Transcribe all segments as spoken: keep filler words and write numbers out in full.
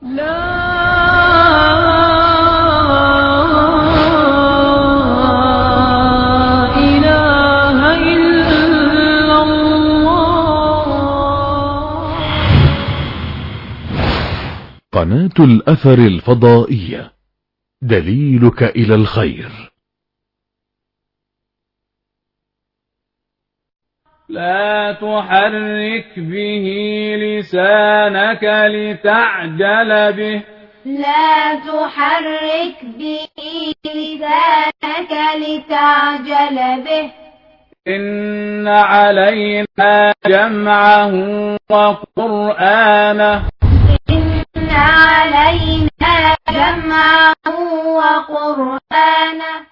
لا إله إلا الله. قناة الأثر الفضائية، دليلك إلى الخير. لا تحرك به لسانك لتعجل به. لا تحرك به لسانك لتعجل به. إن علينا جمعه وقرآنه. إن علينا جمعه وقرآنه.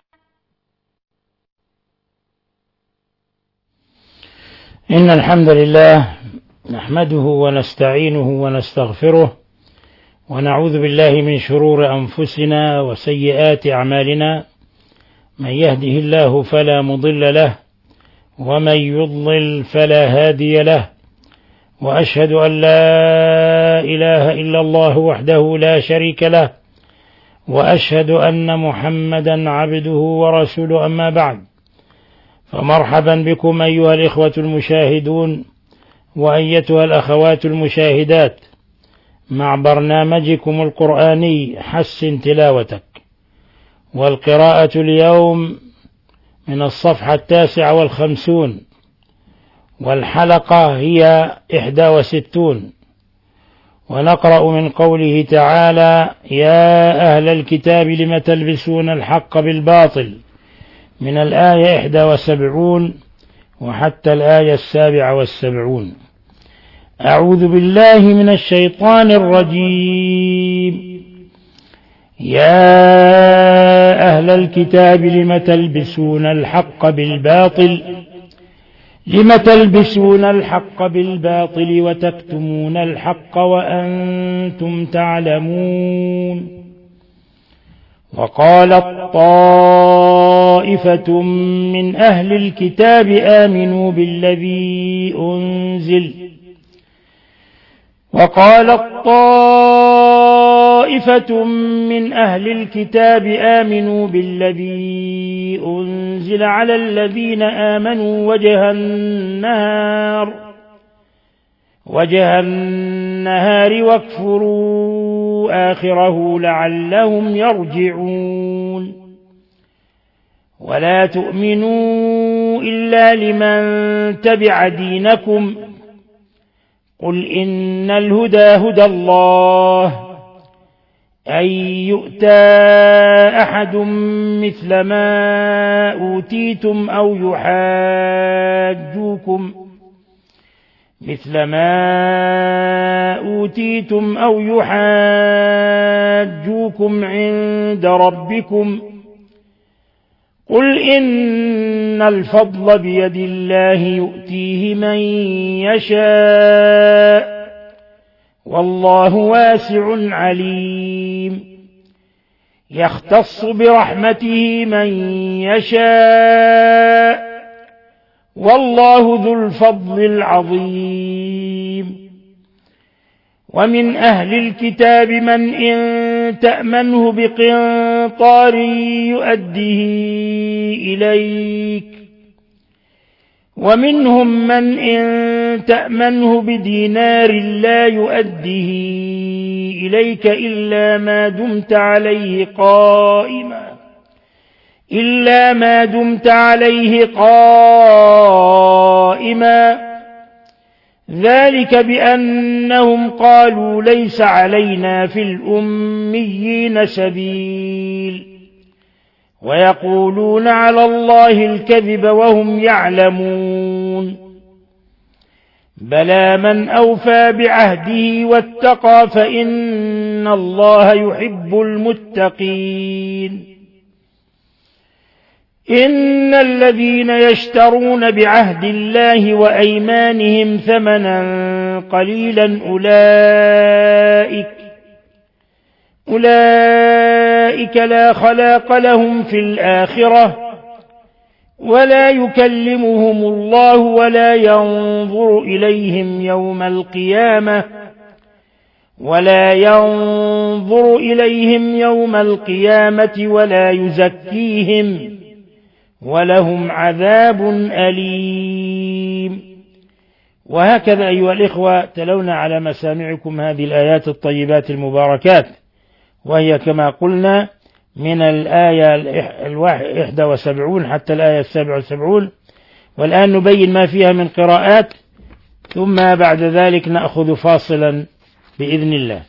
إن الحمد لله نحمده ونستعينه ونستغفره ونعوذ بالله من شرور أنفسنا وسيئات أعمالنا. من يهده الله فلا مضل له ومن يضلل فلا هادي له، وأشهد أن لا إله إلا الله وحده لا شريك له، وأشهد أن محمدا عبده ورسوله. أما بعد، فمرحبا بكم أيها الإخوة المشاهدون وأيتها الأخوات المشاهدات مع برنامجكم القرآني حسن تلاوتك، والقراءة اليوم من الصفحة التاسعة والخمسون، والحلقة هي إحدى وستون، ونقرأ من قوله تعالى: يا أهل الكتاب لم تلبسون الحق بالباطل، من الآية إحدى وسبعون وحتى الآية السابعة والسبعون. أعوذ بالله من الشيطان الرجيم. يا أهل الكتاب لم تلبسون الحق بالباطل لم تلبسون الحق بالباطل وتكتمون الحق وأنتم تعلمون. وقالت طائفة من أهل الكتاب آمنوا بالذي أنزل وقالت طائفة من أهل الكتاب آمنوا بالذي أنزل على الذين آمنوا وجه النهار وجه النهار واكفروا آخره لعلهم يرجعون. ولا تؤمنوا إلا لمن تبع دينكم، قل إن الهدى هدى الله أن يؤتى أحد مثل ما أوتيتم أو يحاجوكم مثل ما أوتيتم أو يحاجوكم عند ربكم، قل إن الفضل بيد الله يؤتيه من يشاء والله واسع عليم. يختص برحمته من يشاء والله ذو الفضل العظيم. ومن أهل الكتاب من إن تأمنه بقنطار يؤديه إليك، ومنهم من إن تأمنه بدينار لا يؤديه إليك إلا ما دمت عليه قائما إلا ما دمت عليه قائما ذلك بأنهم قالوا ليس علينا في الأميين سبيل ويقولون على الله الكذب وهم يعلمون. بلى من أوفى بعهده واتقى فإن الله يحب المتقين. إن الذين يشترون بعهد الله وأيمانهم ثمنا قليلا أولئك أولئك لا خلاق لهم في الآخرة ولا يكلمهم الله ولا ينظر إليهم يوم القيامة ولا ينظر إليهم يوم القيامة ولا يزكيهم ولهم عذاب أليم. وهكذا أيها الإخوة تلونا على مسامعكم هذه الآيات الطيبات المباركات، وهي كما قلنا من الآية الواحدة وسبعون حتى الآية السابعة والسبعون. والآن نبين ما فيها من قراءات، ثم بعد ذلك نأخذ فاصلا بإذن الله.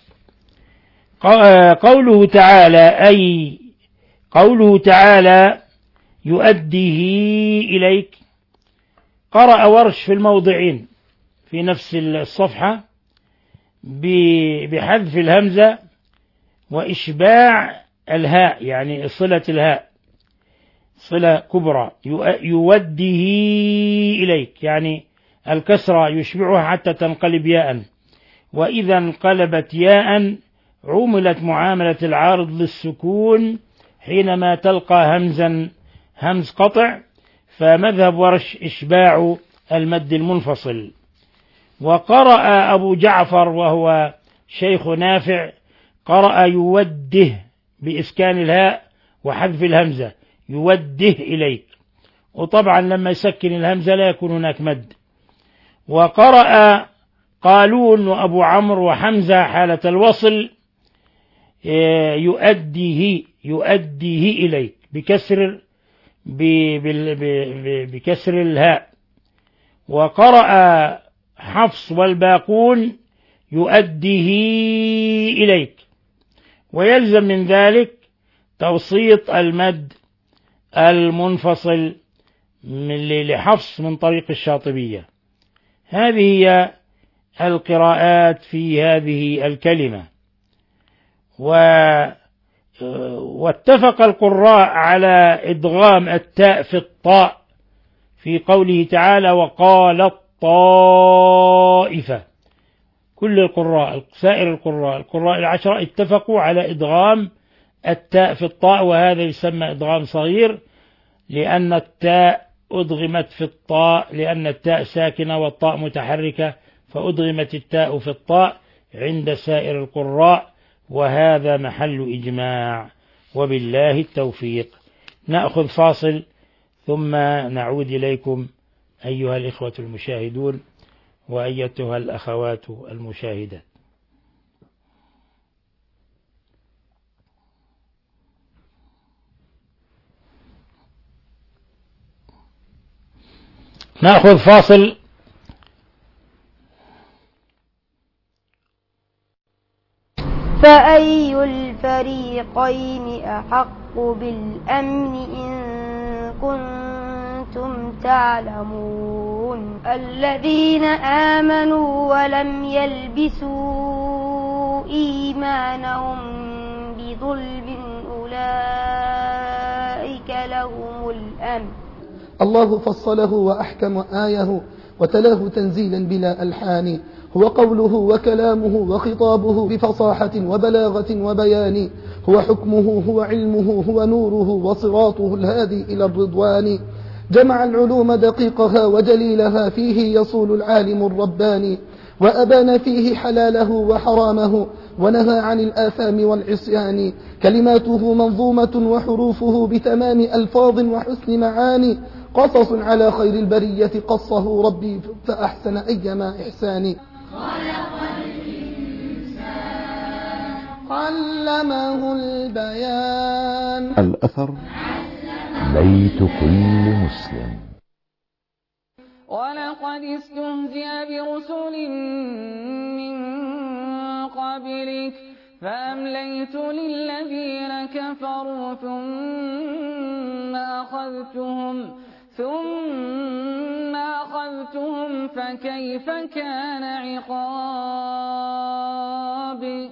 قوله تعالى أي قوله تعالى يؤديه إليك، قرأ ورش في الموضعين في نفس الصفحة بحذف الهمزة وإشباع الهاء، يعني صلة الهاء صلة كبرى، يوده إليك، يعني الكسرة يشبعها حتى تنقلب ياء، وإذا انقلبت ياء عملت معاملة العارض للسكون حينما تلقى همزا همز قطع، فمذهب ورش إشباع المد المنفصل. وقرأ أبو جعفر وهو شيخ نافع قرأ يوده بإسكان الهاء وحذف الهمزة، يوده إليك، وطبعا لما يسكن الهمزة لا يكون هناك مد. وقرأ قالون وأبو عمرو وحمزة حالة الوصل يؤديه يؤديه إليك بكسر بكسر الهاء. وقرأ حفص والباقون يؤديه إليك، ويلزم من ذلك توسيط المد المنفصل لحفص من طريق الشاطبية. هذه هي القراءات في هذه الكلمة. واتفق القراء على إدغام التاء في الطاء في قوله تعالى وقال الطائفة. كل القراء سائر القراء القراء العشرة اتفقوا على إدغام التاء في الطاء، وهذا يسمى إدغام صغير لأن التاء أدغمت في الطاء، لأن التاء ساكنة والطاء متحركة، فأدغمت التاء في الطاء عند سائر القراء، وهذا محل إجماع، وبالله التوفيق. نأخذ فاصل ثم نعود إليكم أيها الإخوة المشاهدون وأيتها الأخوات المشاهدات. نأخذ فاصل. فأي الفريقين أحق بالأمن إن كنتم تعلمون الذين آمنوا ولم يلبسوا إيمانهم بظلم أولئك لهم الأمن. الله فصله وأحكم آيه وتلاه تنزيلا بلا ألحان، هو قوله وكلامه وخطابه بفصاحة وبلاغة وبيان، هو حكمه هو علمه هو نوره وصراطه الهادي إلى الرضوان، جمع العلوم دقيقها وجليلها فيه يصول العالم الرباني، وأبان فيه حلاله وحرامه ونهى عن الآثام والعصيان، كلماته منظومة وحروفه بتمام ألفاظ وحسن معاني، قصص على خير البرية قصه ربي فأحسن أيما إحسان. خلق الإنسان علمه البيان. الأثر بيت كل مسلم. ولقد استهزئ برسل من قبلك فأمليت للذين كفروا ثم أخذتهم ثم أخذتهم فكيف كان عقابي.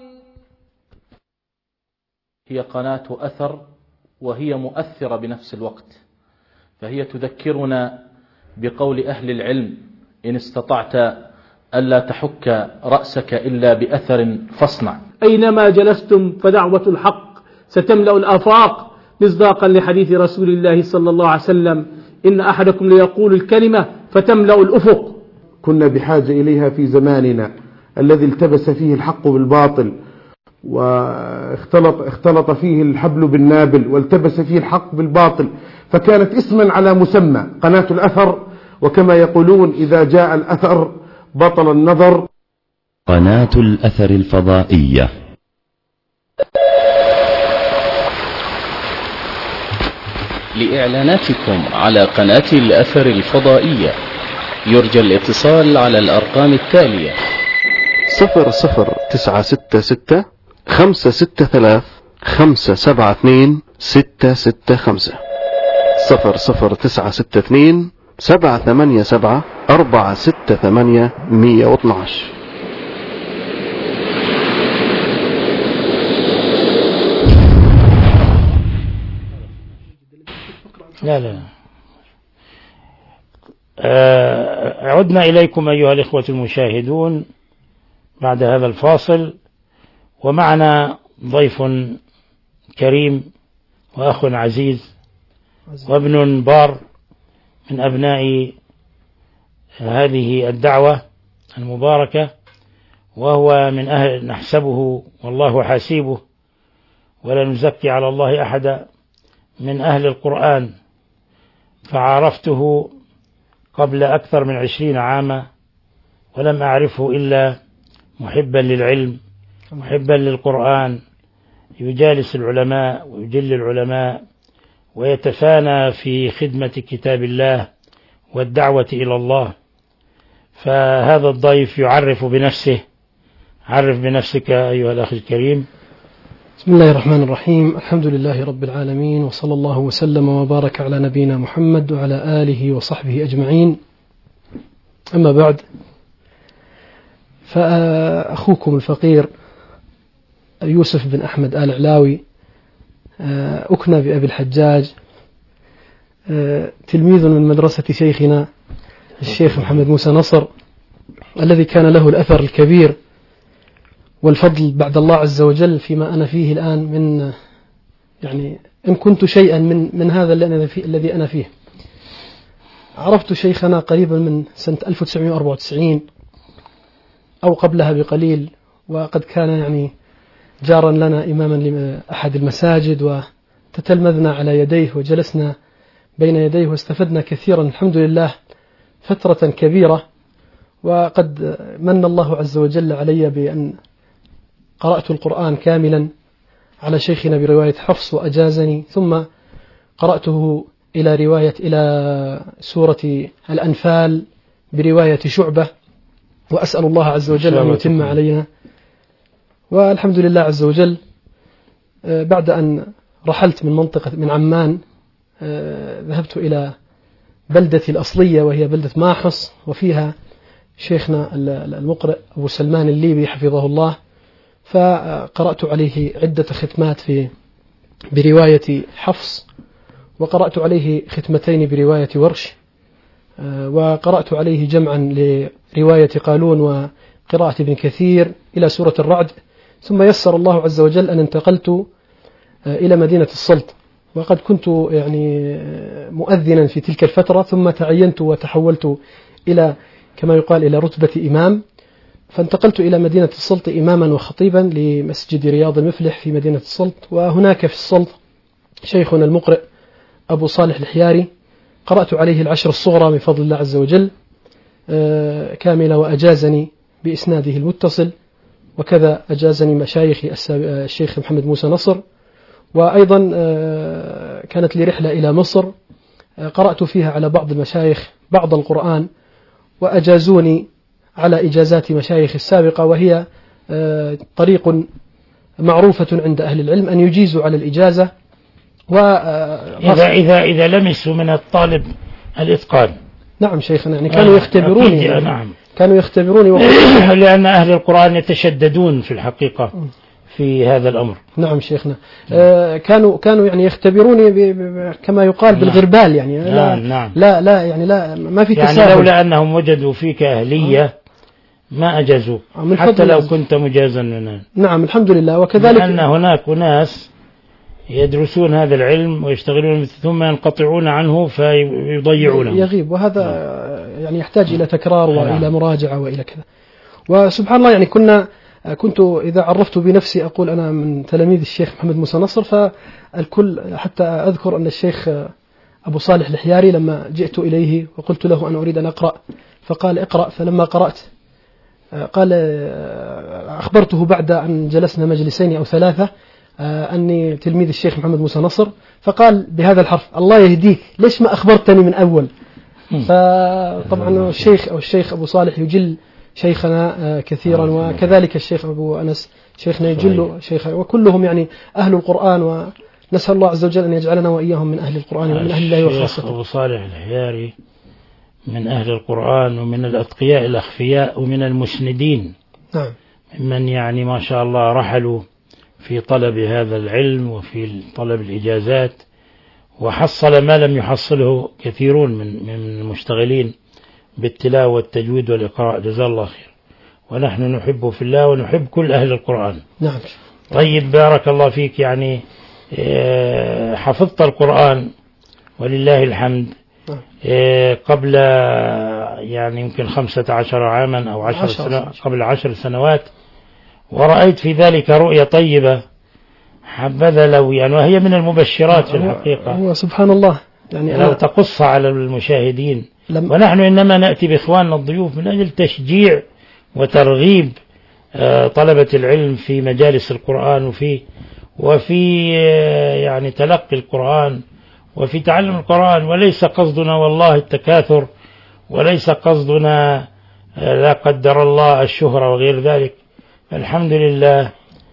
هي قناة أثر، وهي مؤثرة بنفس الوقت، فهي تذكرنا بقول أهل العلم إن استطعت ألا تحك رأسك إلا بأثر فاصنع. أينما جلستم فدعوة الحق ستملأ الآفاق، مصداقا لحديث رسول الله صلى الله عليه وسلم إن أحدكم ليقول الكلمة فتملأ الأفق. كنا بحاجة إليها في زماننا الذي التبس فيه الحق بالباطل، واختلط اختلط فيه الحبل بالنابل، والتبس فيه الحق بالباطل، فكانت اسما على مسمى قناة الأثر. وكما يقولون إذا جاء الأثر بطل النظر. قناة الأثر الفضائية. لإعلاناتكم على قناة الأثر الفضائية يرجى الاتصال على الأرقام التالية: صفر صفر تسعة ستة ستة خمسة ستة ثلاث خمسة سبعة اثنين ستة ستة خمسة، صفر صفر تسعة ستة اثنين سبعة ثمانية سبعة أربعة ستة ثمانية مية واثناش. لا لا آه عدنا إليكم أيها الإخوة المشاهدون بعد هذا الفاصل، ومعنا ضيف كريم وأخ عزيز وابن بار من أبناء هذه الدعوة المباركة، وهو من أهل نحسبه والله حاسيبه ولا نزكي على الله أحدا، من أهل القرآن، فعرفته قبل أكثر من عشرين عاما ولم أعرفه إلا محبا للعلم محبا للقرآن، يجالس العلماء ويجل العلماء ويتفانى في خدمة كتاب الله والدعوة إلى الله. فهذا الضيف يعرف بنفسه. عرف بنفسك أيها الأخ الكريم. بسم الله الرحمن الرحيم، الحمد لله رب العالمين، وصلى الله وسلم وبارك على نبينا محمد وعلى آله وصحبه أجمعين. أما بعد، فأخوكم الفقير يوسف بن أحمد آل علاوي، أكنى بأبي الحجاج، تلميذ من مدرسة شيخنا الشيخ محمد موسى نصر، الذي كان له الأثر الكبير والفضل بعد الله عز وجل فيما أنا فيه الآن، من يعني إن كنت شيئا من من هذا الذي أنا فيه. عرفت شيخنا قريبا من سنة ألف وتسعمائة وأربعة وتسعين أو قبلها بقليل، وقد كان يعني جارا لنا إماما لأحد المساجد، وتتلمذنا على يديه وجلسنا بين يديه واستفدنا كثيرا الحمد لله فترة كبيرة. وقد من الله عز وجل علي بأن قرأت القرآن كاملا على شيخنا برواية حفص وأجازني، ثم قرأته إلى رواية إلى سورة الأنفال برواية شعبة، وأسأل الله عز وجل أن يتم علينا. والحمد لله عز وجل بعد أن رحلت من منطقة من عمان ذهبت إلى بلدتي الأصلية وهي بلدة ماحص، وفيها شيخنا المقرئ أبو سلمان الليبي حفظه الله، فقرأت عليه عدة ختمات في برواية حفص، وقرأت عليه ختمتين برواية ورش، وقرأت عليه جمعا لرواية قالون وقراءة ابن كثير إلى سورة الرعد. ثم يسر الله عز وجل أن انتقلت إلى مدينة السلط، وقد كنت يعني مؤذنا في تلك الفترة، ثم تعينت وتحولت إلى كما يقال إلى رتبة إمام، فانتقلت إلى مدينة السلط إماما وخطيبا لمسجد رياض المفلح في مدينة السلط. وهناك في السلط شيخنا المقرئ أبو صالح الحياري، قرأت عليه العشر الصغرى من فضل الله عز وجل كاملة، وأجازني بإسناده المتصل، وكذا أجازني مشايخي الشيخ محمد موسى نصر. وأيضا كانت لي رحلة إلى مصر قرأت فيها على بعض المشايخ بعض القرآن، وأجازوني على إجازات مشايخ السابقة، وهي طريق معروفة عند أهل العلم أن يجيزوا على الإجازة. إذا, إذا, إذا لمسوا من الطالب الإتقان. نعم شيخنا، يعني كانوا يختبروني يعني نعم. كانوا يختبروني لأن أهل القرآن يتشددون في الحقيقة في هذا الأمر. نعم شيخنا، آه كانوا كانوا يعني يختبروني كما يقال نعم. بالغربال يعني نعم لا, نعم. لا لا يعني لا ما في يعني تساهل. لولا أنهم وجدوا فيك أهلية ما أجازوا حتى لو كنت مجازا منها. نعم الحمد لله. وكذلك لأن هناك ناس يدرسون هذا العلم ويشتغلون ثم ينقطعون عنه فيضيعونه يغيب، وهذا يعني يحتاج إلى تكرار وإلى مراجعة وإلى كذا. وسبحان الله يعني كنا كنت إذا عرفت بنفسي أقول أنا من تلاميذ الشيخ محمد موسى نصر، فالكل حتى أذكر أن الشيخ أبو صالح الحياري لما جئت إليه وقلت له أنا أريد أن أقرأ فقال اقرأ، فلما قرأت قال أخبرته بعد أن جلسنا مجلسين أو ثلاثة أني تلميذ الشيخ محمد موسى نصر، فقال بهذا الحرف الله يهديك ليش ما أخبرتني من أول. فطبعا الشيخ أو الشيخ أبو صالح يجل شيخنا كثيرا، وكذلك الشيخ أبو أنس شيخنا يجل شيخ، وكلهم يعني أهل القرآن، ونسأل الله عز وجل أن يجعلنا وإياهم من أهل القرآن ومن أهل الله وخاصته. أبو صالح الحياري من أهل القرآن ومن الأتقياء الأخفياء ومن المسندين، نعم، من يعني ما شاء الله رحلوا في طلب هذا العلم وفي طلب الإجازات، وحصل ما لم يحصله كثيرون من من المشتغلين بالتلاوة والتجويد والإقراء، جزاه الله خير. ونحن نحبه في الله ونحب كل أهل القرآن. نعم. طيب بارك الله فيك، يعني حفظت القرآن ولله الحمد قبل يعني يمكن خمسة عشر عاما أو عشر سنوات، قبل عشر سنوات، ورأيت في ذلك رؤية طيبة حبذا لو يعني، وهي من المبشرات في الحقيقة. هو سبحان الله يعني لو تقص على المشاهدين. لم ونحن إنما نأتي بإخواننا الضيوف من أجل تشجيع وترغيب طلبة العلم في مجالس القرآن وفي وفي يعني تلقي القرآن وفي تعلم القرآن، وليس قصدنا والله التكاثر، وليس قصدنا لا قدر الله الشهرة وغير ذلك. الحمد لله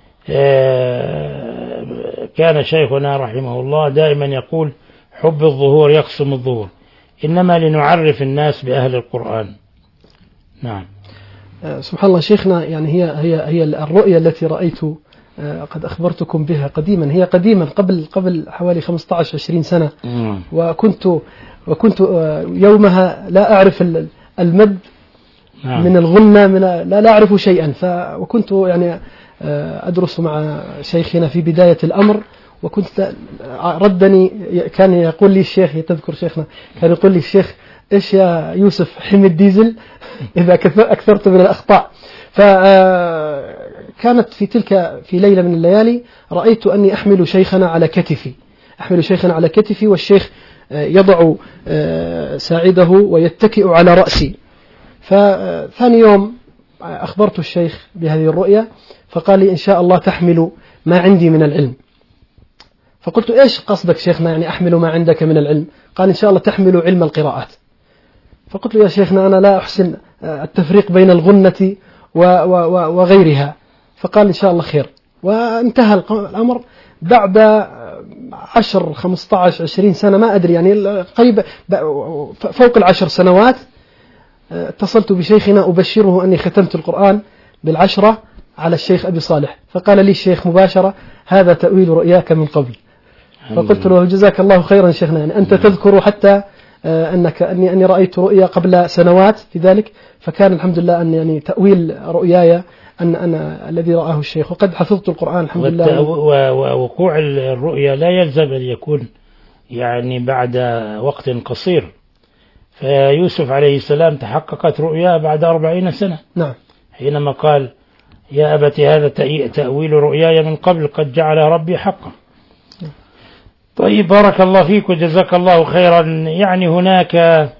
كان شيخنا رحمه الله دائما يقول حب الظهور يقسم الظهور، إنما لنعرف الناس بأهل القرآن. نعم. سبحان الله شيخنا، يعني هي هي هي الرؤية التي رأيت قد أخبرتكم بها قديما، هي قديما قبل قبل حوالي خمسة عشر عشرين سنة، وكنت وكنت يومها لا أعرف المد من الغنة، من لا لا أعرف شيئا، ف وكنت يعني أدرس مع شيخنا في بداية الأمر، وكنت ردني كان يقول لي الشيخ، تذكر شيخنا كان يقول لي الشيخ إيش يا يوسف حمي الديزل إذا أكثرت من الأخطاء. فكانت في تلك في ليلة من الليالي رأيت أني أحمل شيخنا على كتفي، أحمل شيخنا على كتفي والشيخ يضع ساعده ويتكئ على رأسي. فثاني يوم أخبرت الشيخ بهذه الرؤية، فقال لي إن شاء الله تحمل ما عندي من العلم. فقلت إيش قصدك شيخنا يعني أحمل ما عندك من العلم؟ قال إن شاء الله تحمل علم القراءات. فقلت له يا شيخنا أنا لا أحسن التفريق بين الغنة وغيرها. فقال إن شاء الله خير، وانتهى الأمر. بعد عشر خمسة عشر عشرين سنة ما أدري يعني قريب فوق العشر سنوات اتصلت بشيخنا أبشره أني ختمت القرآن بالعشرة على الشيخ أبي صالح. فقال لي الشيخ مباشرة هذا تأويل رؤياك من قبل. فقلت له جزاك الله خيرا شيخنا، يعني أنت تذكر حتى أنك أني أني رأيت رؤيا قبل سنوات في ذلك، فكان الحمد لله أن يعني تأويل رؤياي أن أنا الذي رآه الشيخ، وقد حفظت القرآن الحمد لله. ووقوع الرؤيا لا يلزم أن يكون يعني بعد وقت قصير، فيوسف عليه السلام تحققت رؤيا بعد أربعين سنة. نعم. حينما قال يا أبت هذا تأويل رؤياي من قبل قد جعل ربي حقا. طيب بارك الله فيك وجزاك الله خيرا. يعني هناك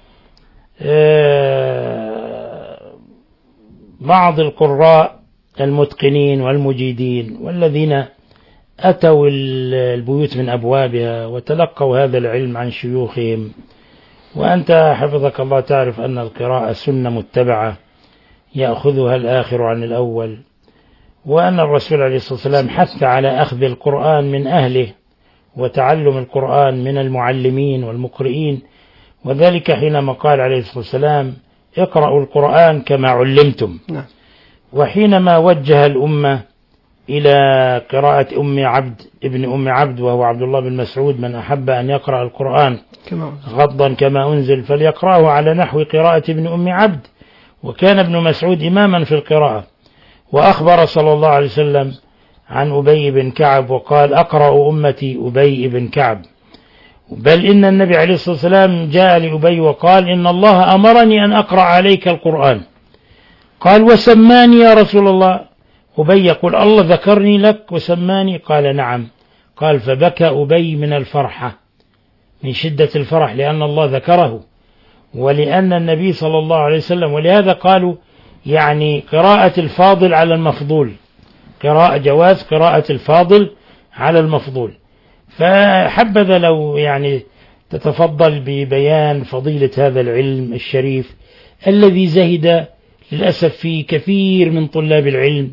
بعض القراء المتقنين والمجيدين والذين أتوا البيوت من أبوابها وتلقوا هذا العلم عن شيوخهم، وأنت حفظك الله تعرف أن القراءة سنة متبعة يأخذها الآخر عن الأول، وأن الرسول عليه الصلاة والسلام حث على أخذ القرآن من أهله وتعلم القرآن من المعلمين والمقرئين، وذلك حينما قال عليه الصلاة والسلام اقرأوا القرآن كما علمتم. نعم. وحينما وجه الأمة إلى قراءة أم عبد ابن أم عبد وهو عبد الله بن مسعود، من أحب أن يقرأ القرآن غضا كما أنزل فليقرأه على نحو قراءة ابن أم عبد، وكان ابن مسعود إماما في القراءة. وأخبر صلى الله عليه وسلم عن أبي بن كعب وقال أقرأ أمتي أبي بن كعب، بل إن النبي عليه الصلاة والسلام جاء لأبي وقال إن الله أمرني أن أقرأ عليك القرآن. قال وسماني يا رسول الله. أبي يقول الله ذكرني لك وسماني؟ قال نعم. قال فبكى أبي من الفرحة، من شدة الفرح، لأن الله ذكره ولأن النبي صلى الله عليه وسلم. ولهذا قالوا يعني قراءة الفاضل على المفضول، قراءة جواز قراءة الفاضل على المفضول. فحبذا لو يعني تتفضل ببيان فضيلة هذا العلم الشريف الذي زهد للأسف في كثير من طلاب العلم،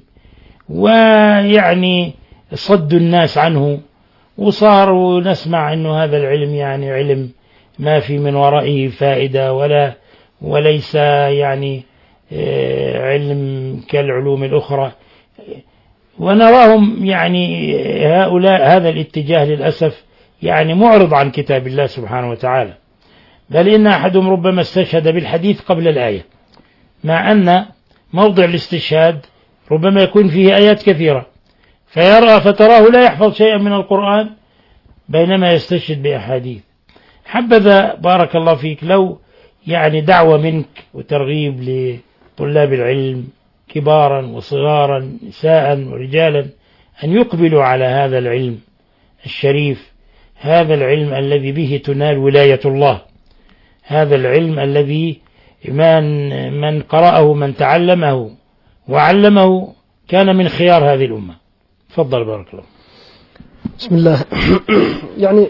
ويعني صد الناس عنه، وصاروا نسمع أنه هذا العلم يعني علم ما في من ورائه فائدة، ولا وليس يعني علم كالعلوم الأخرى. ونراهم يعني هؤلاء هذا الاتجاه للأسف يعني معرض عن كتاب الله سبحانه وتعالى، بل إن أحدهم ربما استشهد بالحديث قبل الآية، مع أن موضع الاستشهاد ربما يكون فيه آيات كثيرة، فيرى فتراه لا يحفظ شيئا من القرآن بينما يستشهد بأحاديث. حبذا بارك الله فيك لو يعني دعوة منك وترغيب لطلاب العلم كبارا وصغارا نساء ورجالا أن يقبلوا على هذا العلم الشريف، هذا العلم الذي به تنال ولاية الله، هذا العلم الذي من من قرأه من تعلمه وعلمه كان من خيار هذه الأمة. تفضل بارك الله. بسم الله. يعني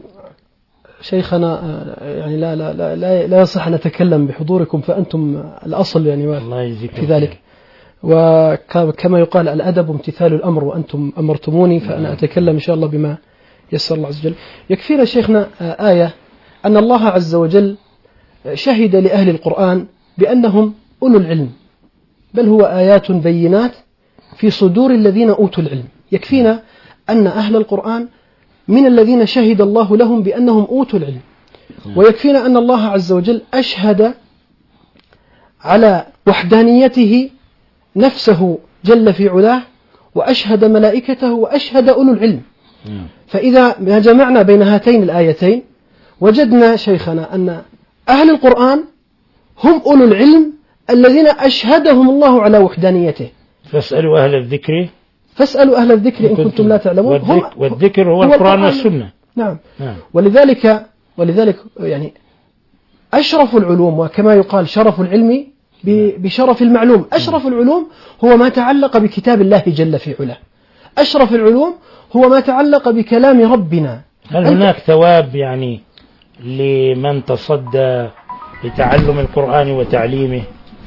شيخنا يعني لا لا لا لا, لا يصح أن نتكلم بحضوركم، فأنتم الأصل يعني في ذلك. وكما يقال الأدب امتثال الأمر، وأنتم أمرتموني فأنا أتكلم إن شاء الله بما يسر الله عز وجل. يكفينا شيخنا آية أن الله عز وجل شهد لأهل القرآن بأنهم أولو العلم، بل هو آيات بينات في صدور الذين أوتوا العلم. يكفينا أن أهل القرآن من الذين شهد الله لهم بأنهم أوتوا العلم، ويكفينا أن الله عز وجل أشهد على وحدانيته نفسه جل في علاه، وأشهد ملائكته، وأشهد أولو العلم. فإذا جمعنا بين هاتين الآيتين وجدنا شيخنا أن أهل القرآن هم أولو العلم الذين أشهدهم الله على وحدانيته. فاسألوا أهل الذكر فاسألوا أهل الذكر إن كنتم لا تعلمون. والذكر, والذكر هو, هو القرآن والسنة. نعم. نعم. ولذلك ولذلك يعني أشرف العلوم، وكما يقال شرف العلم بشرف المعلوم. أشرف العلوم هو ما تعلق بكتاب الله جل في علاه. أشرف العلوم هو ما تعلق بكلام ربنا. هل هناك ثواب يعني لمن تصدى لتعلم القرآن وتعليمه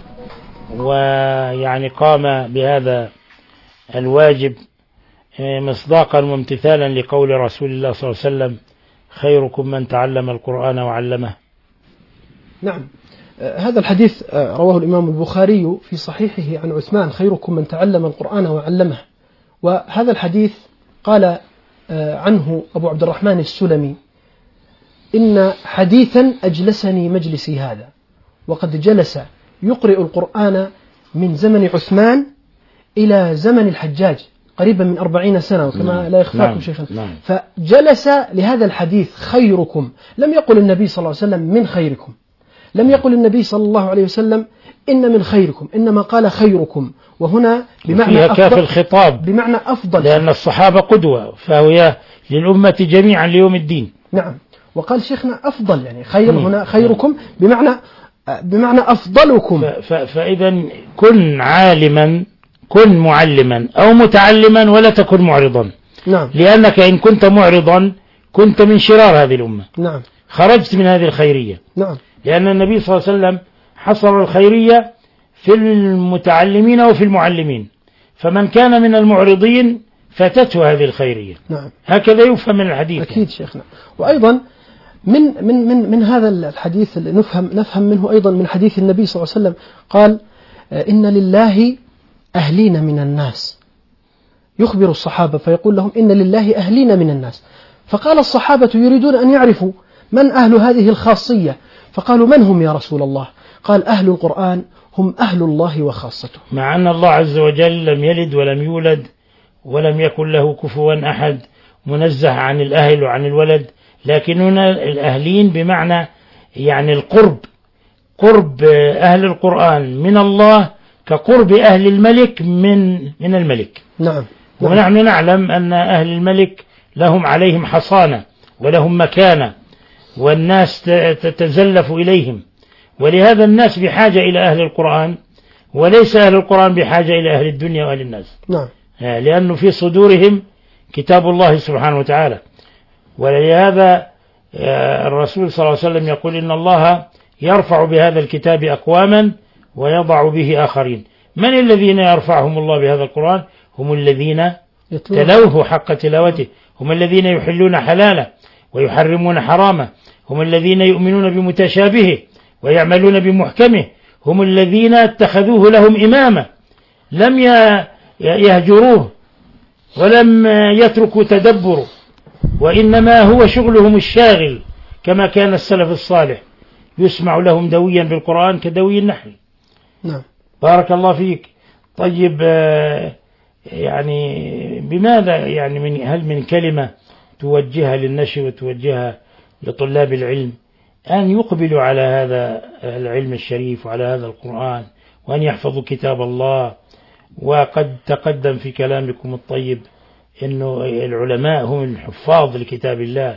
ويعني قام بهذا الواجب مصداقا وامتثالا لقول رسول الله صلى الله عليه وسلم خيركم من تعلم القرآن وعلمه؟ نعم. هذا الحديث رواه الإمام البخاري في صحيحه عن عثمان خيركم من تعلم القرآن وعلمه. وهذا الحديث قال عنه أبو عبد الرحمن السلمي إن حديثا أجلسني مجلسي هذا، وقد جلس يقرئ القرآن من زمن عثمان إلى زمن الحجاج قريبا من أربعين سنة، وكما لا يخفاكم نعم. شيخا. نعم. فجلس لهذا الحديث خيركم. لم يقل النبي صلى الله عليه وسلم من خيركم، لم يقل النبي صلى الله عليه وسلم إن من خيركم، إنما قال خيركم، وهنا بمعنى أفضل الخطاب، بمعنى أفضل، لأن الصحابة قدوة، فهي للأمة جميعا ليوم الدين. نعم. وقال شيخنا أفضل، يعني خير هنا خيركم بمعنى بمعنى أفضلكم. فإذا كن عالما، كن معلما أو متعلما، ولا تكن معرضا. نعم. لأنك إن كنت معرضا كنت من شرار هذه الأمة. نعم. خرجت من هذه الخيرية. نعم. لأن النبي صلى الله عليه وسلم حصر الخيرية في المتعلمين وفي المعلمين، فمن كان من المعرضين فاتته هذه الخيرية. نعم. هكذا يفهم من الحديث. أكيد شيخنا. وأيضا من من من من هذا الحديث اللي نفهم نفهم منه أيضا من حديث النبي صلى الله عليه وسلم قال إن لله أهلين من الناس. يخبر الصحابة فيقول لهم إن لله أهلين من الناس. فقال الصحابة يريدون أن يعرفوا من أهل هذه الخاصية، فقالوا من هم يا رسول الله؟ قال أهل القرآن هم أهل الله وخاصته. مع أن الله عز وجل لم يلد ولم يولد ولم يكن له كفوا أحد، منزه عن الأهل وعن الولد، لكن هنا الأهلين بمعنى يعني القرب، قرب أهل القرآن من الله كقرب أهل الملك من من الملك. نعم. ونحن نعلم أن أهل الملك لهم عليهم حصانة ولهم مكانة، والناس تتزلف إليهم، ولهذا الناس بحاجة إلى أهل القرآن، وليس أهل القرآن بحاجة إلى أهل الدنيا وأهل الناس. نعم. لأنه في صدورهم كتاب الله سبحانه وتعالى. ولهذا الرسول صلى الله عليه وسلم يقول إن الله يرفع بهذا الكتاب أقواما ويضع به آخرين. من الذين يرفعهم الله بهذا القرآن؟ هم الذين تلوه حق تلاوته، هم الذين يحلون حلاله ويحرمون حرامه، هم الذين يؤمنون بمتشابهه ويعملون بمحكمه، هم الذين اتخذوه لهم إماما، لم يهجروه ولم يتركوا تدبره، وإنما هو شغلهم الشاغل، كما كان السلف الصالح يسمع لهم دويا بالقرآن كدوي النحل. نعم. بارك الله فيك. طيب يعني بماذا يعني من هل من كلمة توجهها للنشر وتوجهها لطلاب العلم أن يقبلوا على هذا العلم الشريف وعلى هذا القرآن، وأن يحفظوا كتاب الله؟ وقد تقدم في كلامكم الطيب إنه العلماء هم الحفاظ لكتاب الله،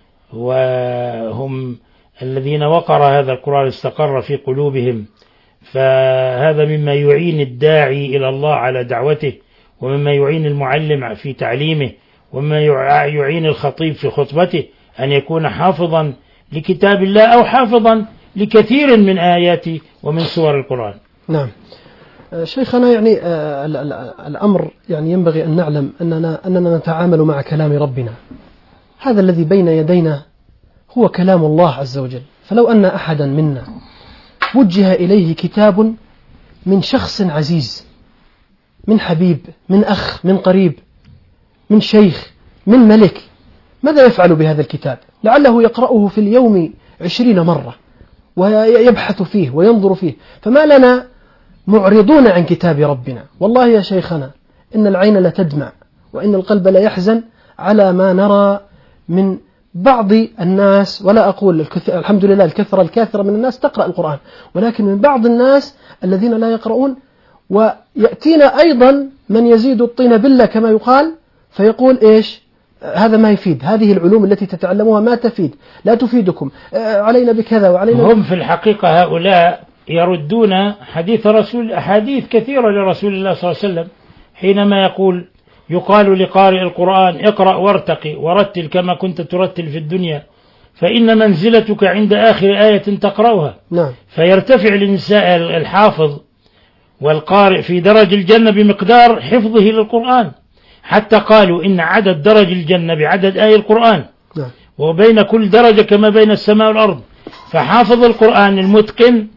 وهم الذين وقر هذا القرآن استقر في قلوبهم، فهذا مما يعين الداعي إلى الله على دعوته، ومما يعين المعلم في تعليمه، ومما يعين الخطيب في خطبته، أن يكون حافظا لكتاب الله أو حافظا لكثير من آيات ومن سور القرآن. نعم. شيخنا، يعني الأمر يعني ينبغي أن نعلم أننا, أننا نتعامل مع كلام ربنا. هذا الذي بين يدينا هو كلام الله عز وجل، فلو أن أحدا منا وجه إليه كتاب من شخص عزيز، من حبيب، من أخ، من قريب، من شيخ، من ملك، ماذا يفعل بهذا الكتاب؟ لعله يقرأه في اليوم عشرين مرة ويبحث فيه وينظر فيه. فما لنا معرضون عن كتاب ربنا؟ والله يا شيخنا إن العين لتدمع وإن القلب لا يحزن على ما نرى من بعض الناس، ولا أقول الحمد لله الكثرة الكاثرة من الناس تقرأ القرآن، ولكن من بعض الناس الذين لا يقرؤون. ويأتينا أيضا من يزيد الطين بلة كما يقال، فيقول إيش؟ هذا ما يفيد، هذه العلوم التي تتعلموها ما تفيد، لا تفيدكم، علينا بكذا وعلينا. هم في الحقيقة هؤلاء يردون حديث رسول أحاديث كثيرة لرسول الله صلى الله عليه وسلم حينما يقول يقال لقارئ القرآن اقرأ وارتقي ورتل كما كنت ترتل في الدنيا، فإن منزلتك عند آخر آية تقرأها. نعم. فيرتفع الإنسان الحافظ والقارئ في درج الجنة بمقدار حفظه للقرآن، حتى قالوا إن عدد درج الجنة بعدد آية القرآن. نعم. وبين كل درجة كما بين السماء والأرض. فحافظ القرآن المتقن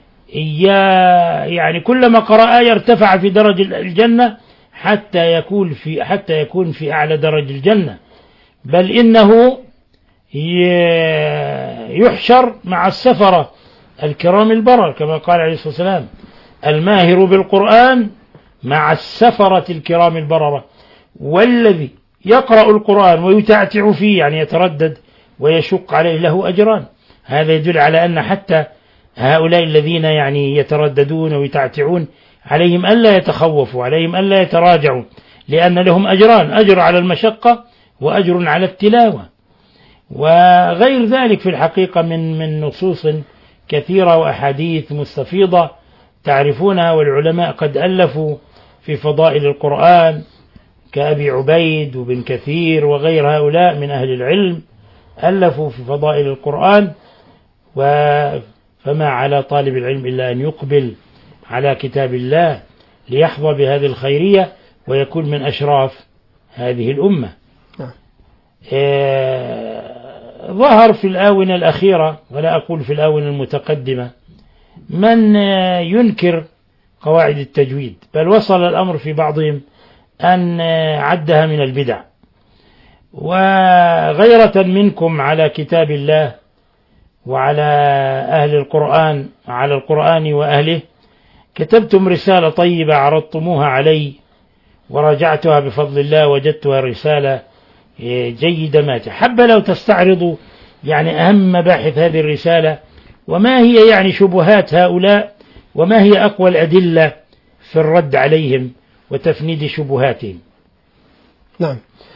يعني كلما قرأ آية ارتفع في درج الجنة حتى يكون في حتى يكون في أعلى درج الجنة، بل إنه يحشر مع السفرة الكرام البرر كما قال عليه الصلاة والسلام الماهر بالقرآن مع السفرة الكرام البررة. والذي يقرأ القرآن ويتعتع فيه يعني يتردد ويشق عليه له أجران. هذا يدل على أن حتى هؤلاء الذين يعني يترددون ويتعتعون عليهم ألا يتخوفوا، عليهم ألا يتراجعوا، لأن لهم أجران، أجر على المشقة وأجر على التلاوة. وغير ذلك في الحقيقة من من نصوص كثيرة وأحاديث مستفيضة تعرفونها، والعلماء قد ألفوا في فضائل القرآن كأبي عبيد وبن كثير وغير هؤلاء من أهل العلم ألفوا في فضائل القرآن. فما على طالب العلم إلا أن يقبل على كتاب الله ليحظى بهذه الخيرية ويكون من أشراف هذه الأمة. آه ظهر في الآونة الأخيرة ولا أقول في الآونة المتقدمة من آه ينكر قواعد التجويد، بل وصل الأمر في بعضهم أن آه عدها من البدع. وغيرة منكم على كتاب الله وعلى أهل القرآن على القرآن وأهله كتبتم رسالة طيبة عرضتموها علي وراجعتها بفضل الله، وجدتها رسالة جيدة ماتة. حب لو تستعرضوا يعني أهم مباحث هذه الرسالة، وما هي يعني شبهات هؤلاء، وما هي أقوى الأدلة في الرد عليهم وتفنيد شبهاتهم. نعم.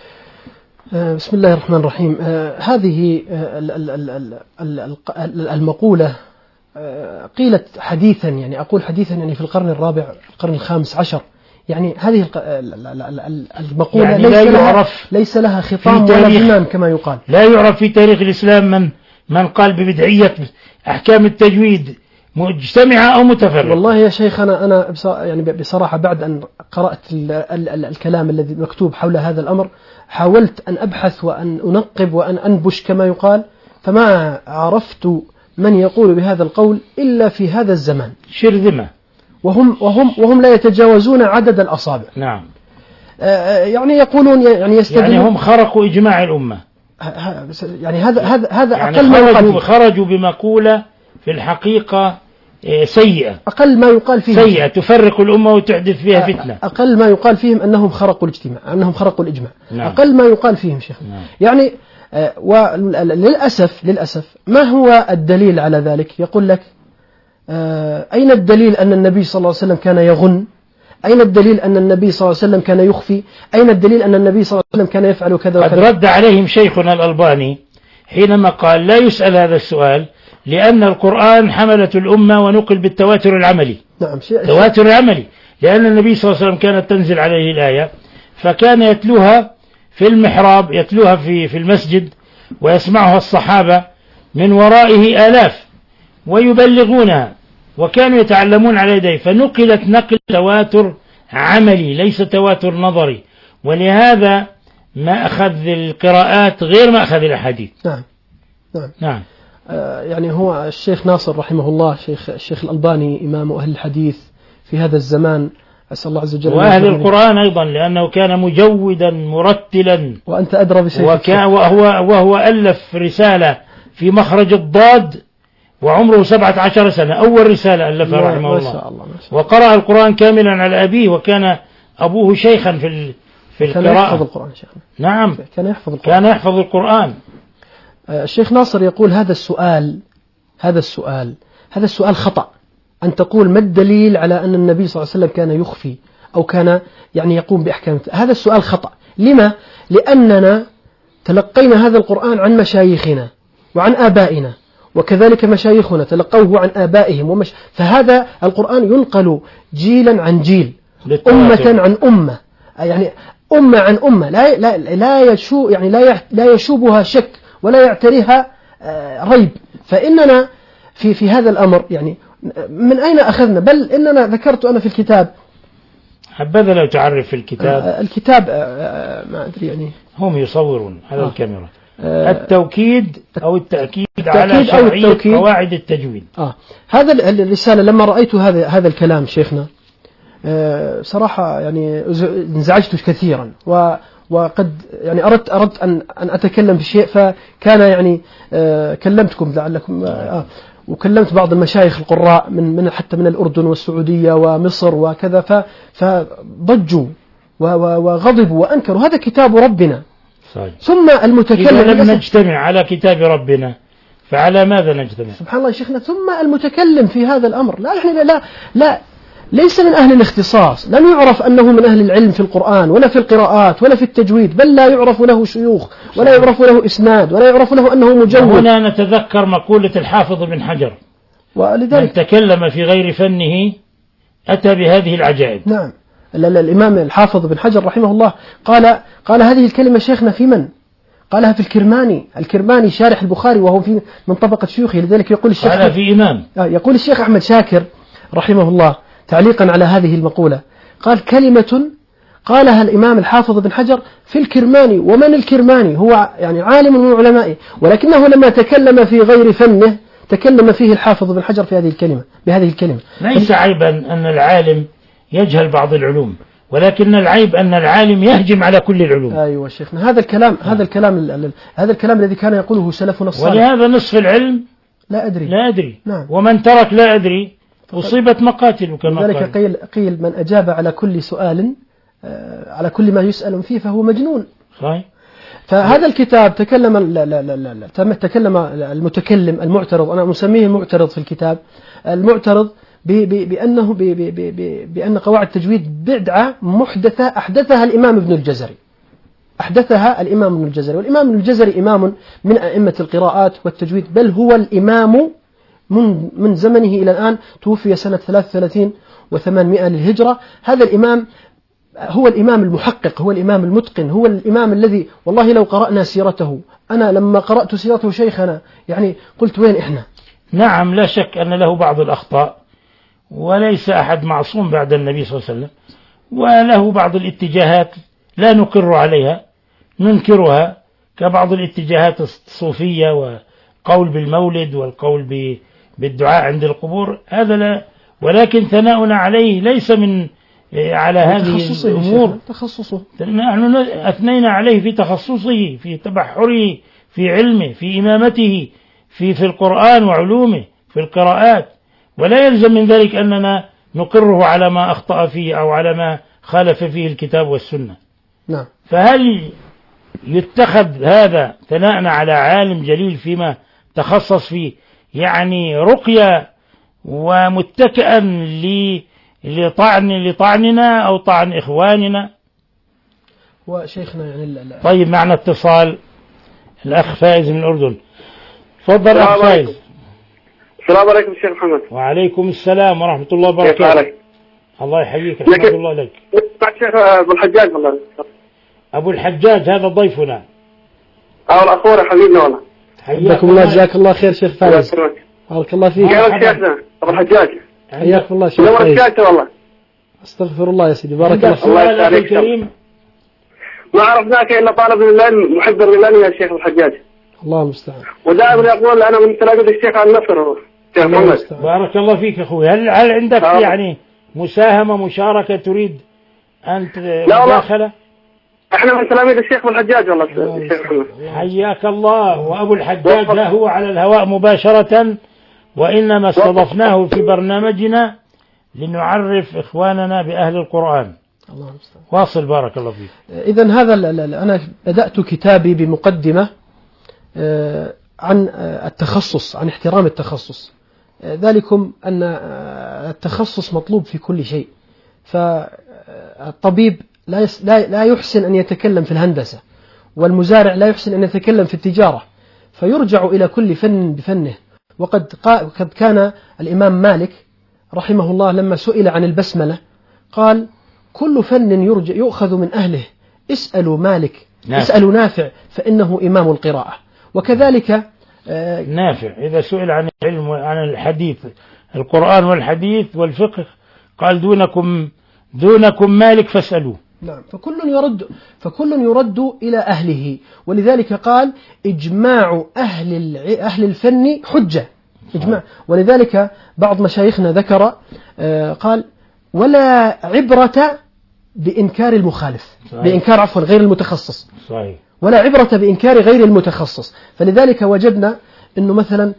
بسم الله الرحمن الرحيم. هذه ال- ال- ال- ال- ال- المقولة قيلت حديثا، يعني أقول حديثا يعني في القرن الرابع القرن الخامس عشر. يعني هذه المقولة يعني ليس, لا لها يعرف ليس لها خطام ولا زمام كما يقال. لا يعرف في تاريخ الإسلام من من قال ببدعية أحكام التجويد مجتمعة أو متفرقة. والله يا شيخ أنا أنا يعني بصراحة بعد أن قرأت ال ال ال الكلام الذي مكتوب حول هذا الأمر حاولت أن أبحث وأن أنقب وأن أنبش كما يقال، فما عرفت من يقول بهذا القول إلا في هذا الزمان شرذمة، وهم وهم وهم لا يتجاوزون عدد الأصابع. نعم. يعني يقولون يعني يستدلون يعني هم خرقوا إجماع الأمة. يعني هذا هذا هذا يعني أقل ما خرجوا, يقال خرجوا بمقولة في الحقيقة سيئة، أقل ما يقال فيهم سيئة تفرق الأمة وتحدث فيها فتنة. أقل ما يقال فيهم أنهم خرقوا الاجتماع، أنهم خرقوا الإجماع. نعم. أقل ما يقال فيهم شيخ. نعم. يعني وللأسف للأسف ما هو الدليل على ذلك؟ يقول لك أين الدليل أن النبي صلى الله عليه وسلم كان يغن؟ أين الدليل أن النبي صلى الله عليه وسلم كان يخفي؟ أين الدليل أن النبي صلى الله عليه وسلم كان يفعل كذا وكذا؟ قد رد عليهم شيخنا الألباني حينما قال لا يسأل هذا السؤال لأن القرآن حملة الأمة ونقل بالتواتر العملي. نعم. تواتر العملي، لأن النبي صلى الله عليه وسلم كانت تنزل عليه الآية فكان يتلوها في المحراب، يتلوها في في المسجد ويسمعها الصحابة من ورائه آلاف ويبلغونها وكانوا يتعلمون على يديه، فنقلت نقل تواتر عملي ليس تواتر نظري، ولهذا ما أخذ القراءات غير ما أخذ الأحاديث. نعم. نعم. نعم. آه يعني هو الشيخ ناصر رحمه الله شيخ الشيخ الألباني إمام أهل الحديث في هذا الزمان، أسأل الله عز وجل. وأهل القرآن أيضا لأنه كان مجودا مرتلا، وأنت أدرى بشيء. وهو وهو ألف رسالة في مخرج الضاد وعمره سبعة عشر سنة، أول رسالة ألفها رحمه الله. شاء الله. وقرأ القرآن كاملا على أبيه، وكان أبوه شيخا في في القراءة. كان يحفظ القرآن شيخنا. نعم. كان يحفظ القرآن. كان يحفظ القرآن. الشيخ ناصر يقول هذا السؤال هذا السؤال هذا السؤال خطأ، أن تقول ما الدليل على أن النبي صلى الله عليه وسلم كان يخفي أو كان يعني يقوم بأحكام. هذا السؤال خطأ. لما؟ لأننا تلقينا هذا القرآن عن مشايخنا وعن آبائنا، وكذلك مشايخنا تلقوه عن آبائهم ومش... فهذا القرآن ينقل جيلا عن جيل، أمة عن أمة، يعني أمة عن أمة، لا لا لا يشو يعني لا لا يشوبها شك ولا يعتريها ريب. فإننا في في هذا الأمر يعني من أين أخذنا؟ بل إننا ذكرت أنا في الكتاب. حبذا لو تعرف في الكتاب. الكتاب ما أدري يعني هم يصورون على آه. الكاميرا التوكيد أو التأكيد, التأكيد على شرعية التوكيد. قواعد التجويد. آه. هذا الرسالة لما رأيت هذا هذا الكلام شيخنا آه صراحة يعني انزعجت كثيرا، و وقد يعني أردت أردت أن أن أتكلم بشيء، فكان يعني آه كلمتكم لعلكم آه وكلمت بعض المشايخ القراء من من حتى من الأردن والسعودية ومصر وكذا، فضجوا وغضبوا وأنكروا هذا كتاب ربنا. صحيح. ثم المتكلم إذا لم نجتمع على كتاب ربنا فعلى ماذا نجتمع؟ سبحان الله يا شيخنا. ثم المتكلم في هذا الأمر لا يعني لا لا ليس من أهل الاختصاص، لم يعرف أنه من أهل العلم في القرآن ولا في القراءات ولا في التجويد، بل لا يعرف له شيوخ ولا يعرف له إسناد ولا يعرف له أنه مجود. هنا نتذكر مقولة الحافظ بن حجر، ولذلك من تكلم في غير فنه أتى بهذه العجائب. نعم. الإمام الحافظ بن حجر رحمه الله قال قال هذه الكلمة شيخنا في من؟ قالها في الكرماني. الكرماني شارح البخاري وهو في من طبقة شيوخه. لذلك يقول الشيخ قال في إمام يقول الشيخ أحمد شاكر رحمه الله تعليقا على هذه المقولة، قال كلمة قالها الإمام الحافظ بن حجر في الكرماني. ومن الكرماني؟ هو يعني عالم من علمائه، ولكنه لما تكلم في غير فنه تكلم فيه الحافظ بن حجر في هذه الكلمة بهذه الكلمة. ليس عيبا أن العالم يجهل بعض العلوم، ولكن العيب أن العالم يهجم على كل العلوم. أيوة شيخنا. هذا الكلام آه. هذا الكلام هذا الكلام الذي كان يقوله سلفنا الصالح. ولهذا نصف العلم لا أدري لا أدري. نعم. ومن ترك لا أدري أصيبت مقاتل كما قال. لذلك قيل قيل من أجاب على كل سؤال على كل ما يسأل فيه فهو مجنون. صحيح. فهذا الكتاب تكلم لا لا لا لا تكلم المتكلم المعترض، أنا مسميه المعترض في الكتاب. المعترض بأنه بأن قواعد التجويد بدعة محدثة أحدثها الإمام ابن الجزري أحدثها الإمام ابن الجزري. والإمام ابن الجزري إمام من أئمة القراءات والتجويد، بل هو الإمام من من زمنه إلى الآن، توفي سنة ثلاث وثلاثين وثمانمائة للهجرة. هذا الإمام هو الإمام المحقق، هو الإمام المتقن، هو الإمام الذي والله لو قرأنا سيرته، أنا لما قرأت سيرته شيخنا يعني قلت وين إحنا. نعم، لا شك أن له بعض الأخطاء، وليس أحد معصوم بعد النبي صلى الله عليه وسلم، وله بعض الاتجاهات لا نقر عليها، ننكرها، كبعض الاتجاهات الصوفية وقول بالمولد والقول بالدعاء عند القبور، هذا لا، ولكن ثناؤنا عليه ليس من على هذه الأمور، تخصصه. نحن أثنينا عليه في تخصصه، في تبحره، في علمه، في إمامته، في في القرآن وعلومه، في القراءات، ولا يلزم من ذلك أننا نقره على ما أخطأ فيه أو على ما خالف فيه الكتاب والسنة. نعم. فهل يتخذ هذا ثناءنا على عالم جليل فيما تخصص فيه يعني رقية ومتكئا لطعن لطعننا أو طعن إخواننا؟ وشيخنا يعني طيب، معنا اتصال، الأخ فائز من الأردن. تفضل أخ فائز. السلام عليكم شيخ محمد. وعليكم السلام ورحمة الله وبركاته. الله يحييك، الحمد الله لك. بعد شيخ أبو الحجاج والله. أبو الحجاج هذا ضيفنا. أو الأخوة حبيبنا والله. حياكم الله، جزاك الله خير شيخ فائز. بارك الله فيك. يا شيخنا أبو الحجاج. حياكم الله شيخ فائز. والله. استغفر الله يا سيدي، بارك الله فيك. الله يسعدك الكريم. ما عرفناك إلا طالب لله محب لله يا شيخ أبو الحجاج. الله المستعان. ودائما يقول أنا من تلاميذ الشيخ على النصر. شيخ محمد. بارك الله فيك أخوي. هل هل عندك آه. يعني مساهمة مشاركة تريد أن تداخل؟ احنا من تلاميذ الشيخ أبو الحجاج والله الشيخ محمد. حياك الله. وأبو الحجاج لا هو على الهواء مباشرة، وإنما استضفناه في برنامجنا لنعرف إخواننا بأهل القرآن. الله المستعان. واصل بارك الله فيك. إذن هذا أنا بدأت كتابي بمقدمة عن التخصص، عن احترام التخصص، ذلكم أن التخصص مطلوب في كل شيء. فالطبيب لا يحسن أن يتكلم في الهندسة، والمزارع لا يحسن أن يتكلم في التجارة، فيرجع إلى كل فن بفنه. وقد قد كان الإمام مالك رحمه الله لما سئل عن البسملة قال: كل فن يرجع يؤخذ من أهله، اسألوا مالك نافع. اسألوا نافع فإنه إمام القراءة. وكذلك نافع إذا سئل عن العلم عن الحديث، القرآن والحديث والفقه، قال دونكم دونكم مالك فاسألوه. نعم. فكل يرد فكل يرد إلى أهله، ولذلك قال: إجماع أهل أهل الفن حجة. إجماع. ولذلك بعض مشايخنا ذكر قال: ولا عبرة بإنكار المخالف، صحيح. بإنكار عفوا غير المتخصص، صحيح. ولا عبرة بإنكار غير المتخصص. فلذلك وجدنا أنه مثلا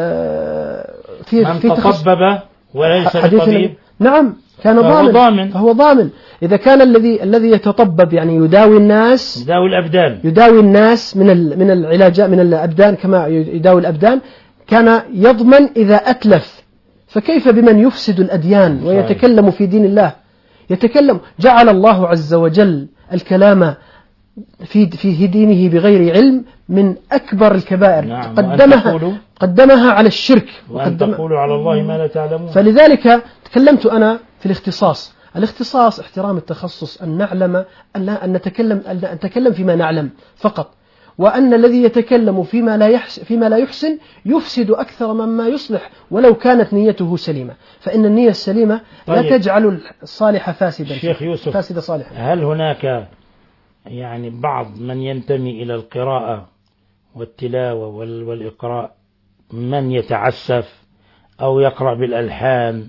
في من في تطبب وليس بطبيب، نعم، كان ضامن. ضامن فهو ضامن. إذا كان الذي الذي يتطبب يعني يداوي الناس، يداوي الأبدان، يداوي الناس من من العلاجات من الأبدان كما يداوي الأبدان، كان يضمن إذا أتلف. فكيف بمن يفسد الأديان ويتكلم في دين الله؟ يتكلم جعل الله عز وجل الكلام في في دينه بغير علم من أكبر الكبائر. نعم. قدمها قدمها على الشرك، وأن تقولوا على الله ما لا تعلمون. فلذلك تكلمت أنا في الاختصاص. الاختصاص احترام التخصص، أن نعلم أن لا أن نتكلم أن نتكلم فيما نعلم فقط، وأن الذي يتكلم فيما لا يحسن فيما لا يحسن يفسد أكثر مما يصلح ولو كانت نيته سليمة، فإن النية السليمة طيب. لا تجعل الصالح فاسدا. شيخ يوسف، فاسد صالحا. هل هناك يعني بعض من ينتمي إلى القراءة والتلاوة والإقراء من يتعسف أو يقرأ بالألحان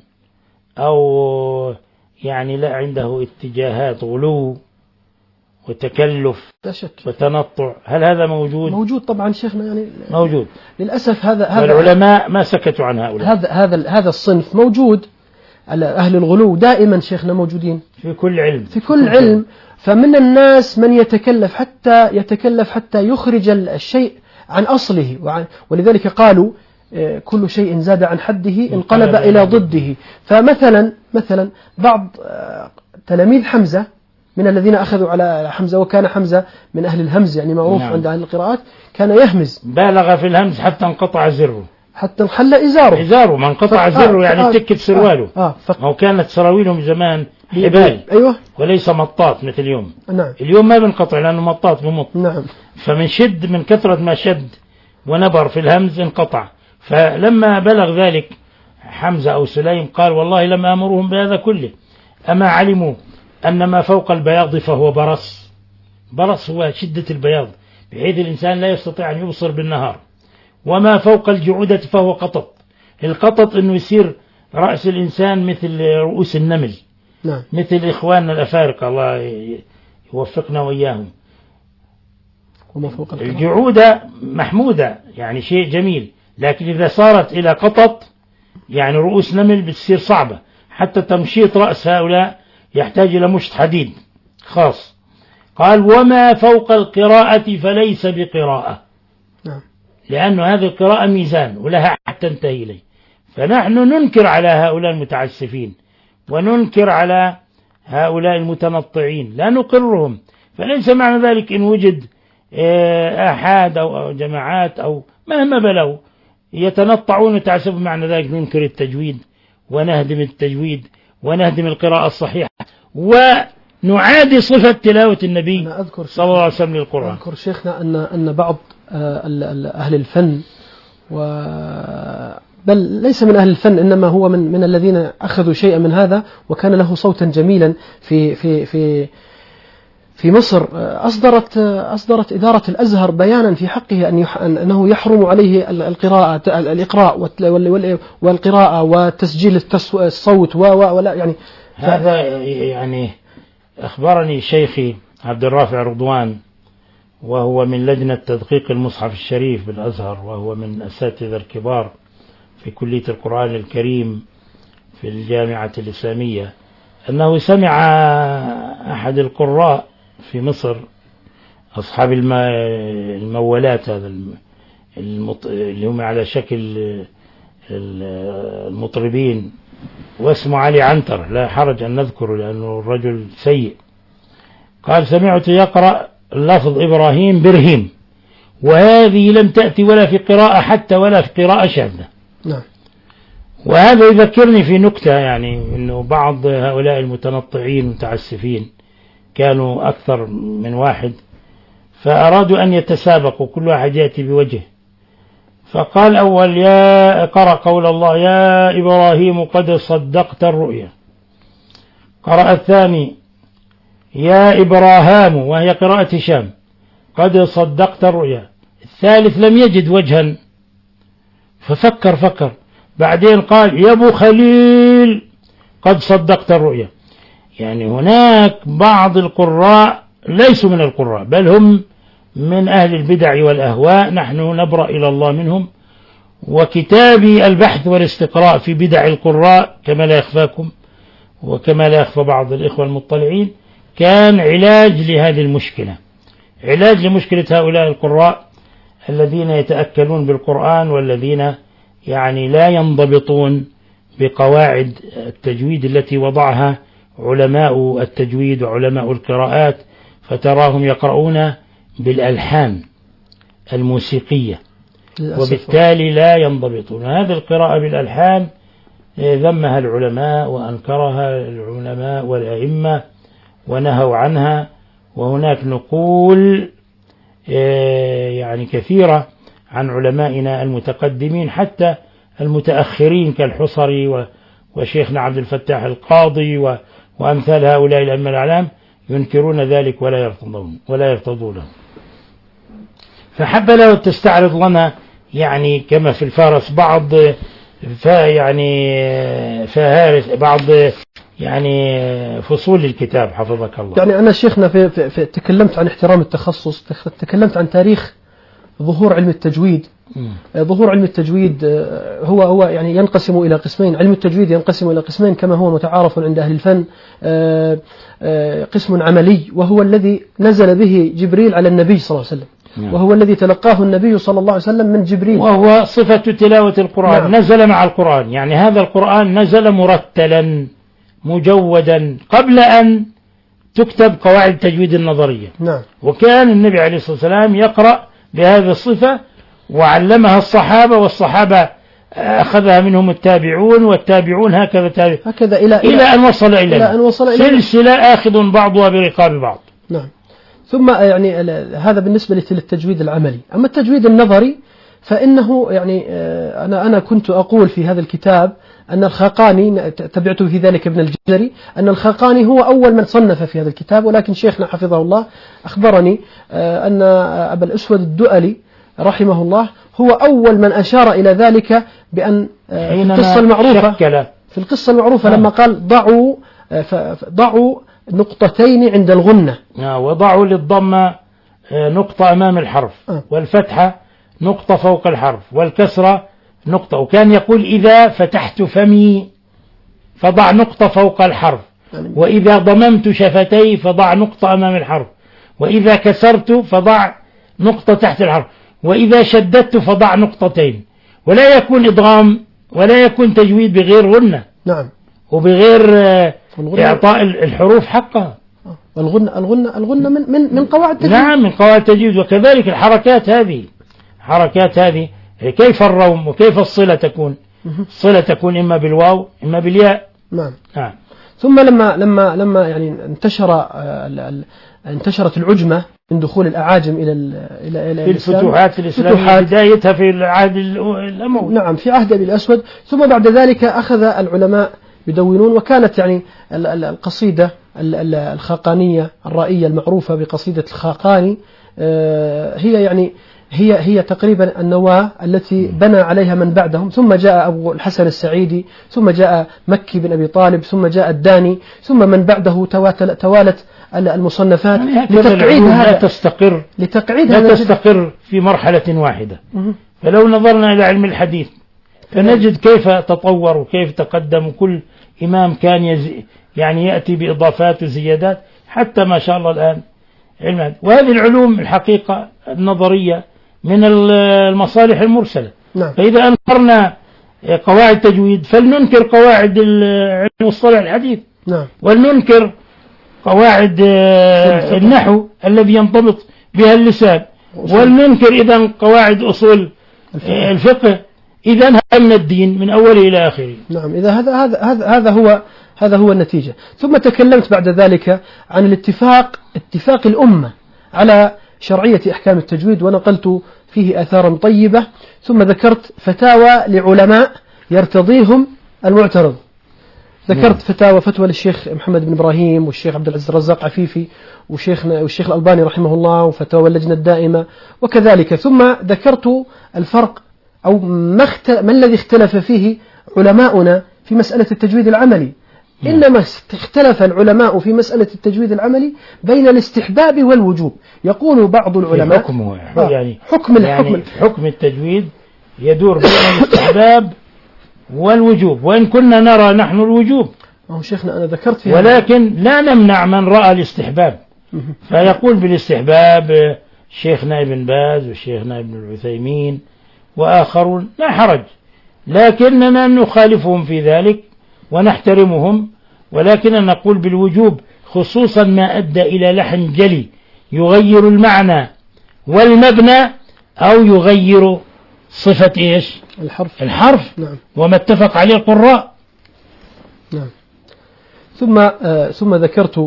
أو يعني لا عنده اتجاهات غلو وتكلف وتنطع؟ هل هذا موجود؟ موجود طبعا شيخنا، يعني موجود للأسف. هذا هذا والعلماء ما سكتوا عن هؤلاء. هذا هذا هذا الصنف موجود. أهل الغلو دائما شيخنا موجودين في كل علم، في كل علم. فمن الناس من يتكلف حتى يتكلف حتى يخرج الشيء عن أصله، وعن ولذلك قالوا كل شيء زاد عن حده انقلب إلى ضده. فمثلا مثلا بعض تلاميذ حمزة من الذين أخذوا على حمزة، وكان حمزة من أهل الهمز يعني معروف نعم. عند أهل القراءات كان يهمز، بالغ في الهمز حتى انقطع زره، حتى انحل إزاره إزاره ما انقطع زره يعني تك بسرواله. آه آه أو كانت سراويلهم زمان حبال أيوة وليس مطاط مثل اليوم. نعم. اليوم ما بنقطع لأنه مطاط بمط. نعم. فمن شد من كثرة ما شد ونبر في الهمز انقطع. فلما بلغ ذلك حمزة أو سليم قال والله لم أمرهم بهذا كله، أما علموا أن ما فوق البياض فهو برص. برص هو شدة البياض بحيث الإنسان لا يستطيع أن يبصر بالنهار، وما فوق الجعودة فهو قطط. القطط أنه يصير رأس الإنسان مثل رؤوس النمل. نعم. مثل إخواننا الأفارقة الله يوفقنا وإياهم. وما فوق الجعودة محمودة يعني شيء جميل، لكن إذا صارت إلى قطط يعني رؤوس نمل بتصير صعبة. حتى تمشيط رأس هؤلاء يحتاج إلى مشط حديد خاص. قال وما فوق القراءة فليس بقراءة. نعم. لأن هذه القراءة ميزان ولها حتى تنتهي إليه. فنحن ننكر على هؤلاء المتعسفين وننكر على هؤلاء المتنطعين، لا نقرهم. فليس معنى ذلك إن وجد آحاد أو جماعات أو مهما بلغوا يتنطعون ويتعسفون، معنى ذلك ننكر التجويد ونهدم التجويد ونهدم القراءة الصحيحة ونعادي صفة تلاوة النبي صلى الله عليه وسلم للقرآن. أذكر شيخنا أن أن بعض أهل الفن و بل ليس من أهل الفن إنما هو من من الذين أخذوا شيئا من هذا، وكان له صوتا جميلا في في في في مصر. أصدرت أصدرت إدارة الأزهر بيانا في حقه أن أنه يحرم عليه القراءة الإقراء والقراءة وتسجيل الصوت ولا يعني هذا يعني أخبرني شيخي عبد الرافع رضوان، وهو من لجنة تدقيق المصحف الشريف بالأزهر، وهو من الأساتذة الكبار في كلية القرآن الكريم في الجامعة الإسلامية، أنه سمع أحد القراء في مصر أصحاب المولات هذا اللي هم على شكل المطربين، واسمه علي عنتر لا حرج أن نذكره لأنه الرجل سيء. قال سمعت يقرأ لفظ إبراهيم برهيم، وهذه لم تأتي ولا في قراءة حتى ولا في قراءة شاذة. نعم. وهذا يذكرني في نكتة، يعني أنه بعض هؤلاء المتنطعين المتعسفين كانوا أكثر من واحد، فأرادوا أن يتسابقوا كل واحد يأتي بوجه. فقال أول يا قرأ قول الله يا إبراهيم قد صدقت الرؤيا. قرأ الثاني يا إبراهام وهي قراءة هشام قد صدقت الرؤيا. الثالث لم يجد وجها ففكر فكر، بعدين قال يا أبو خليل قد صدقت الرؤيا. يعني هناك بعض القراء ليسوا من القراء بل هم من أهل البدع والأهواء، نحن نبرأ إلى الله منهم. وكتابي البحث والاستقراء في بدع القراء كما لا يخفاكم وكما لا يخفى بعض الإخوة المطلعين كان علاج لهذه المشكلة، علاج لمشكلة هؤلاء القراء الذين يتأكلون بالقرآن والذين يعني لا ينضبطون بقواعد التجويد التي وضعها علماء التجويد وعلماء القراءات، فتراهم يقرؤون بالألحان الموسيقية وبالتالي لا ينضبطون. هذه القراءة بالألحان ذمها العلماء وأنكرها العلماء والأئمة ونهوا عنها، وهناك نقول يعني كثيرة عن علمائنا المتقدمين حتى المتأخرين كالحصري وشيخنا عبد الفتاح القاضي وأمثال هؤلاء الأئمة الأعلام ينكرون ذلك ولا يرتضون ولا يرتضونه. فحب له تستعرض لنا يعني كما في الفارس بعض يعني فهارس بعض يعني فصول الكتاب حفظك الله. يعني أنا شيخنا في, في, في تكلمت عن احترام التخصص، تكلمت عن تاريخ ظهور علم التجويد. م. ظهور علم التجويد هو هو يعني ينقسم إلى قسمين. علم التجويد ينقسم إلى قسمين كما هو متعارف عند أهل الفن. قسم عملي وهو الذي نزل به جبريل على النبي صلى الله عليه وسلم، وهو الذي تلقاه النبي صلى الله عليه وسلم من جبريل، وهو صفة تلاوة القرآن. نعم. نزل مع القرآن، يعني هذا القرآن نزل مرتلا مجودا قبل أن تكتب قواعد التجويد النظرية. نعم. وكان النبي عليه الصلاة والسلام يقرأ بهذه الصفة وعلمها الصحابة، والصحابة أخذها منهم التابعون، والتابعون هكذا تابع هكذا إلى, إلى, إلى أن وصل إلى, إلى أن وصل إلى سلسلة آخذ بعضها برقاب بعض. نعم. ثم يعني هذا بالنسبة للتجويد العملي. أما التجويد النظري فإنه يعني أنا أنا كنت أقول في هذا الكتاب أن الخاقاني، تبعته في ذلك ابن الجزري، أن الخاقاني هو أول من صنف في هذا الكتاب، ولكن شيخنا حفظه الله أخبرني أن أبا الأسود الدؤلي رحمه الله هو أول من أشار إلى ذلك، بأن في القصة المعروفة في القصة المعروفة لما قال ضعوا ضعوا نقطتين عند الغنة، وضعوا للضمة نقطة أمام الحرف، والفتحة نقطة فوق الحرف، والكسرة نقطة. وكان يقول إذا فتحت فمي فضع نقطة فوق الحرف، وإذا ضممت شفتي فضع نقطة أمام الحرف، وإذا كسرت فضع نقطة تحت الحرف، وإذا شددت فضع نقطتين. ولا يكون إدغام ولا يكون تجويد بغير غنة. نعم. وبغير إعطاء الحروف حقها. الغنة الغنة الغنة من من من قواعد التجويد. نعم، من قواعد التجويد. وكذلك الحركات هذه حركات هذه كيف الروم وكيف الصلة تكون؟ الصلة تكون إما بالواو إما بالياء. نعم. نعم. ثم لما لما لما يعني انتشر انتشرت العجمة من دخول الأعاجم إلى إلى إلى في الفتوحات الإسلامية، بدايتها في العهد الأموي. نعم، في عهد أبي الأسود. ثم بعد ذلك أخذ العلماء يدونون، وكانت يعني القصيدة الخاقانية الرائية المعروفة بقصيدة الخاقاني هي يعني هي هي تقريبا النواة التي بنى عليها من بعدهم. ثم جاء أبو الحسن السعيدي، ثم جاء مكي بن أبي طالب، ثم جاء الداني، ثم من بعده توالت المصنفات لتقعيد لا تستقر لتقعيد لا تستقر في مرحلة واحدة. فلو نظرنا إلى علم الحديث فنجد كيف تطور وكيف تقدم، وكل إمام كان يزي يعني يأتي بإضافات وزيادات، حتى ما شاء الله الآن علم. وهذه العلوم الحقيقة النظرية من المصالح المرسلة. نعم. فإذا أنكرنا قواعد تجويد فلننكر قواعد علم مصطلح الحديث. نعم. ولننكر قواعد النحو الذي ينضبط بها اللسان، ولننكر إذن قواعد أصول الفقه. إذن هذا من الدين من أوله إلى آخره. نعم. إذا هذا هذا هذا هذا هو هذا هو النتيجة. ثم تكلمت بعد ذلك عن الاتفاق اتفاق الأمة على شرعية أحكام التجويد، ونقلت فيه آثارا طيبة. ثم ذكرت فتاوى لعلماء يرتضيهم المعترض. ذكرت فتاوى فتوى للشيخ محمد بن إبراهيم، والشيخ عبد العزيز الرزاق عفيفي، وشيخنا والشيخ الألباني رحمه الله، وفتاوى اللجنة الدائمة وكذلك. ثم ذكرت الفرق أو ما, اخت... ما الذي اختلف فيه علماؤنا في مسألة التجويد العملي. إنما اختلف العلماء في مسألة التجويد العملي بين الاستحباب والوجوب. يقول بعض العلماء حكمه يعني حكم يعني حكم التجويد يدور بين الاستحباب والوجوب، وإن كنا نرى نحن الوجوب. أو شيخنا أنا ذكرت فيها، ولكن لا نمنع من رأى الاستحباب. فيقول بالاستحباب شيخنا ابن باز وشيخنا ابن العثيمين وآخرون، لا حرج، لكننا نخالفهم في ذلك ونحترمهم، ولكننا نقول بالوجوب، خصوصا ما أدى إلى لحن جلي يغير المعنى والمبنى أو يغير صفة إيش؟ الحرف الحرف. نعم. وما اتفق عليه القراء. نعم. ثم آه ثم ذكرت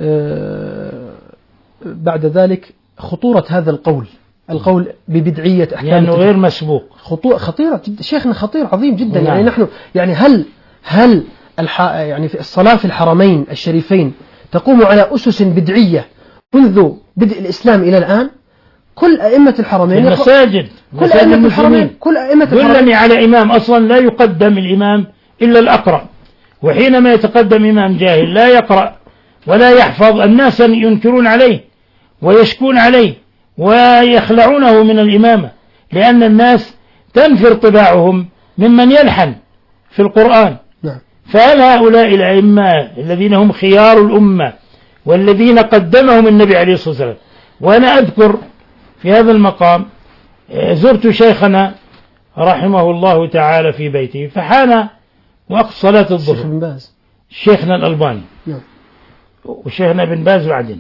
آه بعد ذلك خطورة هذا القول القول ببدعية أحكام يعني غير مسبوق. خطيرة شيخنا، خطير عظيم جدا. نعم. يعني نحن يعني هل هل الح يعني في الصلاة في الحرمين الشريفين تقوم على أسس بدعية منذ بدء الإسلام إلى الآن؟ كل أئمة الحرمين المساجد كل أئمة الحرمين كل أئمة دلني على إمام أصلا لا يقدم الإمام إلا الأقرأ، وحينما يتقدم إمام جاهل لا يقرأ ولا يحفظ الناس ينكرون عليه ويشكون عليه ويخلعونه من الإمامة، لأن الناس تنفر طباعهم ممن يلحن في القرآن. نعم. فهل هؤلاء الأئمة الذين هم خيار الأمة والذين قدمهم النبي عليه الصلاة والسلام، وأنا أذكر في هذا المقام زرت شيخنا رحمه الله تعالى في بيته، فحان وقت صلاة الظهر، شيخنا الألباني وشيخنا بن باز بعدين.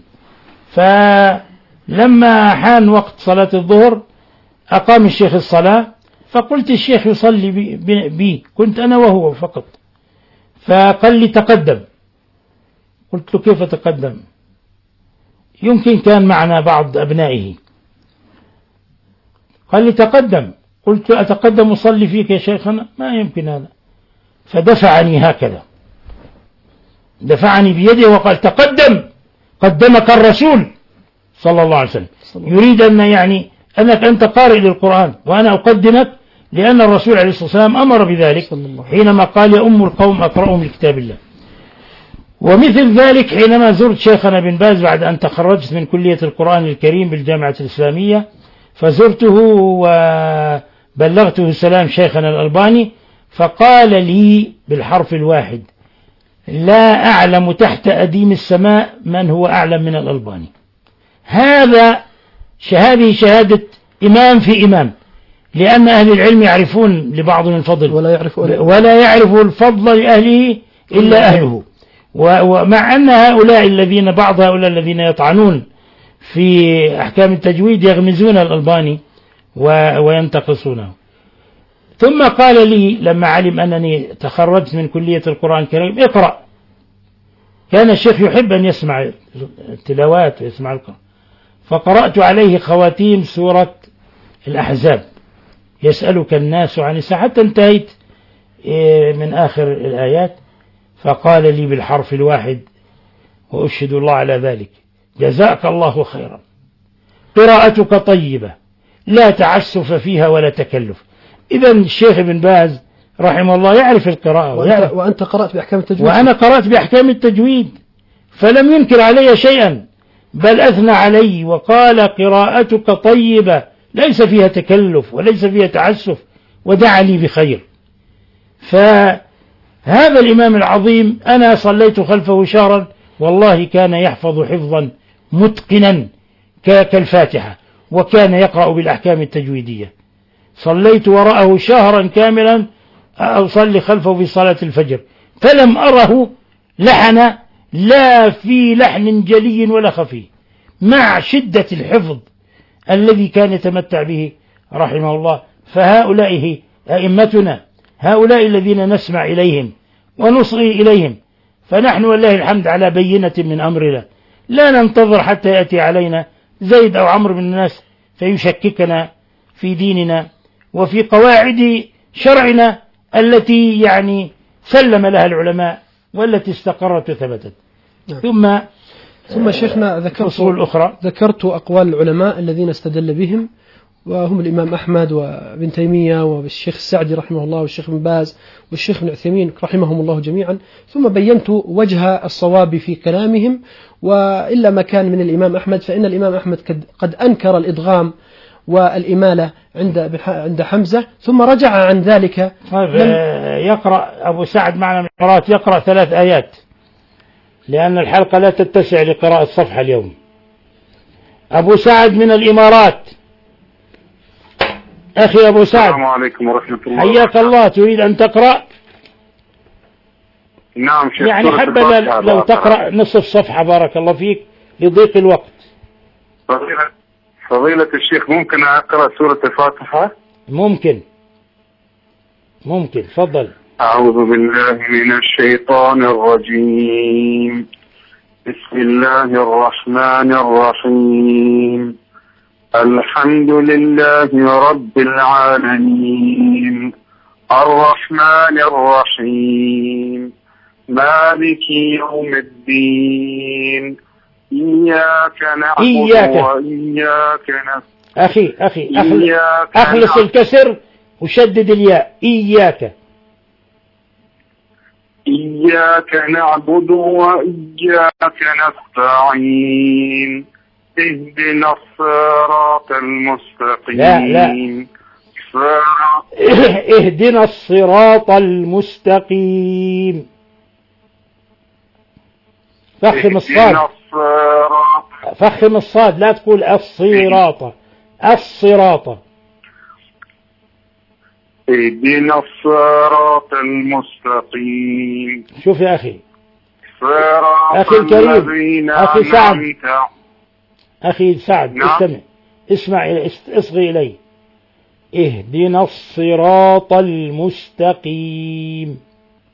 فلما حان وقت صلاة الظهر أقام الشيخ الصلاة، فقلت الشيخ يصلي بي, بي كنت أنا وهو فقط، فقال لي تقدم. قلت له كيف تقدم؟ يمكن كان معنا بعض أبنائه. قال لي تقدم. قلت أتقدم أصلي فيك يا شيخنا؟ ما يمكن هذا. فدفعني هكذا، دفعني بيده وقال تقدم، قدمك الرسول صلى الله عليه وسلم. يريد أن يعني أنك أنت قارئ للقرآن وأنا أقدمك، لأن الرسول عليه الصلاة والسلام أمر بذلك حينما قال يا أم القوم أقرأهم لكتاب الله. ومثل ذلك حينما زرت شيخنا بن باز بعد أن تخرجت من كلية القرآن الكريم بالجامعة الإسلامية، فزرته وبلغته السلام شيخنا الألباني، فقال لي بالحرف الواحد لا أعلم تحت أديم السماء من هو أعلم من الألباني. هذا هذه شهادة إمام في إمام، لأن أهل العلم يعرفون لبعضهم الفضل ولا يعرف ولا يعرف الفضل لأهله إلا أهله. ومع أن هؤلاء الذين بعض هؤلاء الذين يطعنون في أحكام التجويد يغمزون الألباني وينتقصونه. ثم قال لي لما علم أنني تخرجت من كلية القرآن الكريم اقرأ. كان الشيخ يحب أن يسمع التلاوات ويسمع القرآن، فقرأت عليه خواتيم سورة الأحزاب، يسألك الناس عن الساعة، حتى انتهيت من آخر الآيات. فقال لي بالحرف الواحد وأشهد الله على ذلك جزاك الله خيرا، قراءتك طيبة لا تعسف فيها ولا تكلف. إذا الشيخ بن باز رحمه الله يعرف القراءة وأنت, وأنت قرأت بأحكام التجويد، وأنا قرأت بأحكام التجويد، فلم ينكر علي شيئا بل أثنى علي وقال قراءتك طيبة ليس فيها تكلف وليس فيها تعسف ودعني بخير. فهذا الإمام العظيم أنا صليت خلفه شهرا، والله كان يحفظ حفظا متقنا كالفاتحة، وكان يقرأ بالأحكام التجويدية. صليت وراءه شهرا كاملا أصلي خلفه في صلاة الفجر، فلم أره لحن لا في لحن جلي ولا خفي، مع شدة الحفظ الذي كان يتمتع به رحمه الله. فهؤلاء أئمتنا، هؤلاء الذين نسمع إليهم ونصغي إليهم، فنحن والله الحمد على بينة من أمرنا، لا ننتظر حتى يأتي علينا زيد أو عمرو بن الناس فيشككنا في ديننا وفي قواعد شرعنا التي يعني سلم لها العلماء والتي استقرت وثبتت. نعم. ثم ثم شيخنا ذكرت الأخرى ذكرت أقوال العلماء الذين استدل بهم، وهم الإمام أحمد وابن تيمية والشيخ السعدي رحمه الله والشيخ بن باز والشيخ بن عثيمين رحمهم الله جميعا. ثم بينت وجه الصواب في كلامهم، وإلا ما كان من الإمام أحمد فإن الإمام أحمد قد أنكر الإدغام والإمالة عند عند حمزة، ثم رجع عن ذلك. طيب يقرأ أبو سعد معنا من القراءات، يقرأ ثلاث آيات لأن الحلقة لا تتسع لقراءة صفحة اليوم. أبو سعد من الإمارات، أخي أبو سعد السلام عليكم ورحمة الله. حياك الله، تريد أن تقرأ؟ نعم شيخ. يعني حبذا لو تقرأ نصف صفحة بارك الله فيك لضيق الوقت. فضيلة, فضيلة الشيخ ممكن أقرأ سورة الفاتحة؟ ممكن ممكن تفضل. أعوذ بالله من الشيطان الرجيم، بسم الله الرحمن الرحيم، الحمد لله رب العالمين، الرحمن الرحيم، مالك يوم الدين، إياك نعبد إياك. وإياك نستعين. أخي أخي أخلص الكسر وشدد الياء. إياك إياك نعبد وإياك نستعين، اهدنا الصراط المستقيم. لا لا اهدنا الصراط المستقيم. فخم الصاد، فخم الصاد، لا تقول الصراط، الصراط. اهدنا الصراط المستقيم. شوف يا أخي، صراط أخي الكريم، الذين أخي سعد، أنعمت. أخي سعد، نعم. استمع، اسمع، اصغي إلي. اهدنا الصراط المستقيم.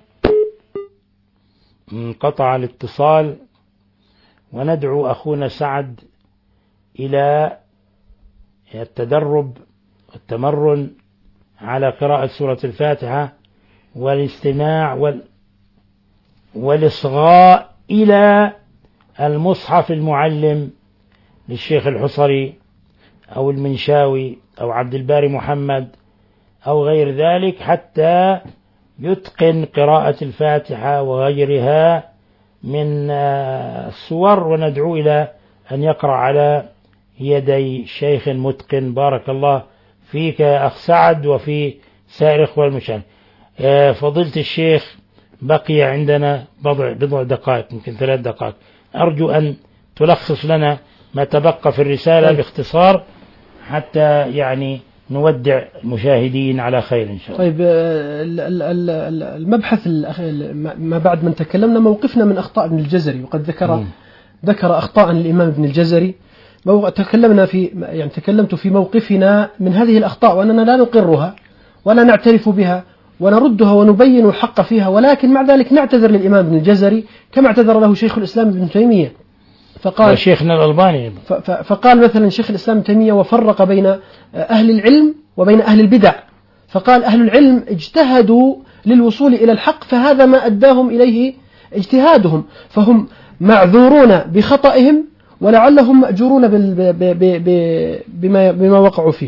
انقطع الاتصال، وندعو أخونا سعد إلى التدرب والتمرن على قراءة سورة الفاتحة والاستماع وال... والإصغاء إلى المصحف المعلم للشيخ الحصري أو المنشاوي أو عبد الباري محمد أو غير ذلك، حتى يتقن قراءة الفاتحة وغيرها من السور، وندعو إلى أن يقرأ على يدي شيخ متقن. بارك الله فيك يا أخ سعد وفي سائر إخوة المشاهد. فضيلة الشيخ، بقي عندنا بضع, بضع دقائق، يمكن ثلاث دقائق، أرجو أن تلخص لنا ما تبقى في الرسالة طيب. باختصار، حتى يعني نودع المشاهدين على خير إن شاء الله. طيب، المبحث ما بعد من تكلمنا موقفنا من أخطاء ابن الجزري، وقد ذكر م. ذكر أخطاء الإمام ابن الجزري. تكلمنا في يعني تكلمت في موقفنا من هذه الأخطاء، وأننا لا نقرها ولا نعترف بها ونردها ونبين الحق فيها، ولكن مع ذلك نعتذر للإمام ابن الجزري كما اعتذر له شيخ الإسلام ابن تيمية. فقال شيخنا الألباني، فقال مثلا شيخ الإسلام ابن تيمية وفرق بين أهل العلم وبين أهل البدع، فقال أهل العلم اجتهدوا للوصول إلى الحق، فهذا ما أداهم إليه اجتهادهم، فهم معذورون بخطئهم ولعلهم مأجورون بما بما وقعوا فيه.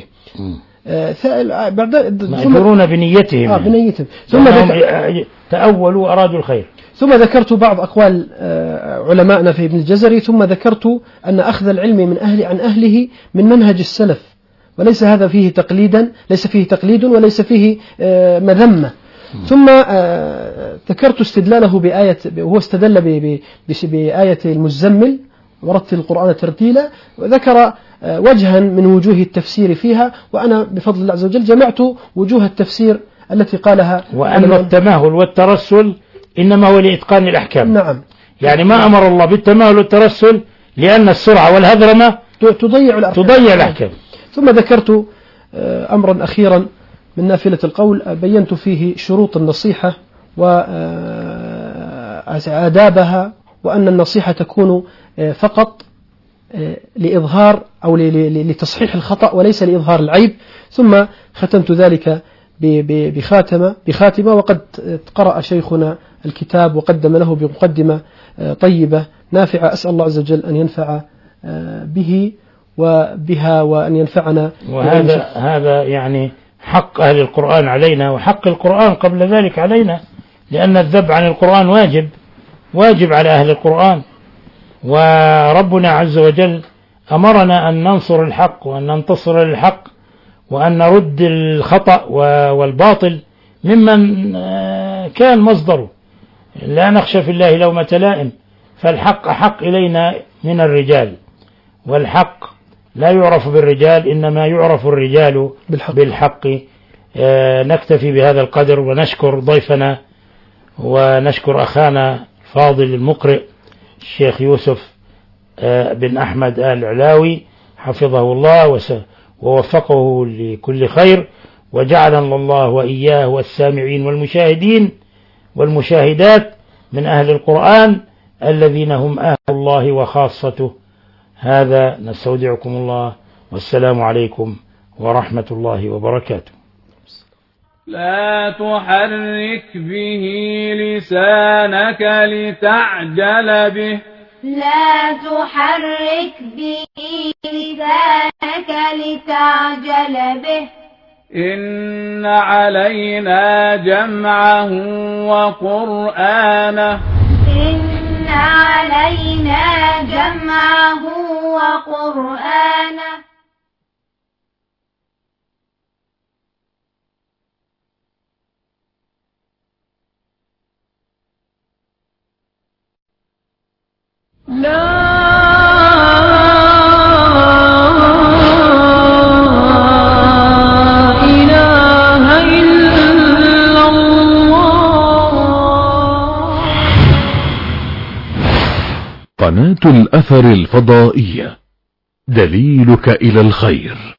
مأجورون بنيتهم، آه بنيتهم. ثم تأولوا وأرادوا الخير. ثم ذكرت بعض أقوال علمائنا في ابن الجزري، ثم ذكرت أن أخذ العلم من أهل عن أهله من منهج السلف، وليس هذا فيه تقليدا، ليس فيه تقليد وليس فيه مذمة. ثم ذكرت استدلاله بآية، وهو استدل بآية المزمل ورتل القرآن ترتيلا، وذكر وجها من وجوه التفسير فيها، وأنا بفضل الله عز وجل جمعت وجوه التفسير التي قالها. وأن التماهل والترسل إنما هو لإتقان الأحكام. نعم، يعني ما أمر الله بالتماهل والترسل لأن السرعة والهذرمة تضيع الأحكام. تضيع الأحكام. ثم ذكرت أمرا أخيرا من نافلة القول، بينت فيه شروط النصيحة وآدابها، وأن النصيحة تكون فقط لإظهار أو لتصحيح الخطأ وليس لإظهار العيب. ثم ختمت ذلك بخاتمة بخاتمة وقد قرأ شيخنا الكتاب وقدم له بمقدمة طيبة نافعة، أسأل الله عز وجل أن ينفع به وبها وأن ينفعنا. وهذا هذا يعني حق أهل القرآن علينا، وحق القرآن قبل ذلك علينا، لأن الذب عن القرآن واجب واجب على أهل القرآن. وربنا عز وجل أمرنا أن ننصر الحق وأن ننتصر للحق وأن نرد الخطأ والباطل ممن كان مصدره. لا نخشى في الله لومة لائم، فالحق أحق إلينا من الرجال، والحق لا يعرف بالرجال، إنما يعرف الرجال بالحق, بالحق. نكتفي بهذا القدر، ونشكر ضيفنا ونشكر أخانا فاضل المقرئ الشيخ يوسف بن أحمد آل علاوي حفظه الله ووفقه لكل خير، وجعلنا الله وإياه والسامعين والمشاهدين والمشاهدات من أهل القرآن الذين هم أهل الله وخاصته. هذا نستودعكم الله، والسلام عليكم ورحمة الله وبركاته. لا تحرك به لسانك لتعجل به لا تحرك به لسانك لتعجل به إن علينا جمعه وقرآنه إن علينا جمعه وقرآنه لا الأثر الفضائية، دليلك إلى الخير.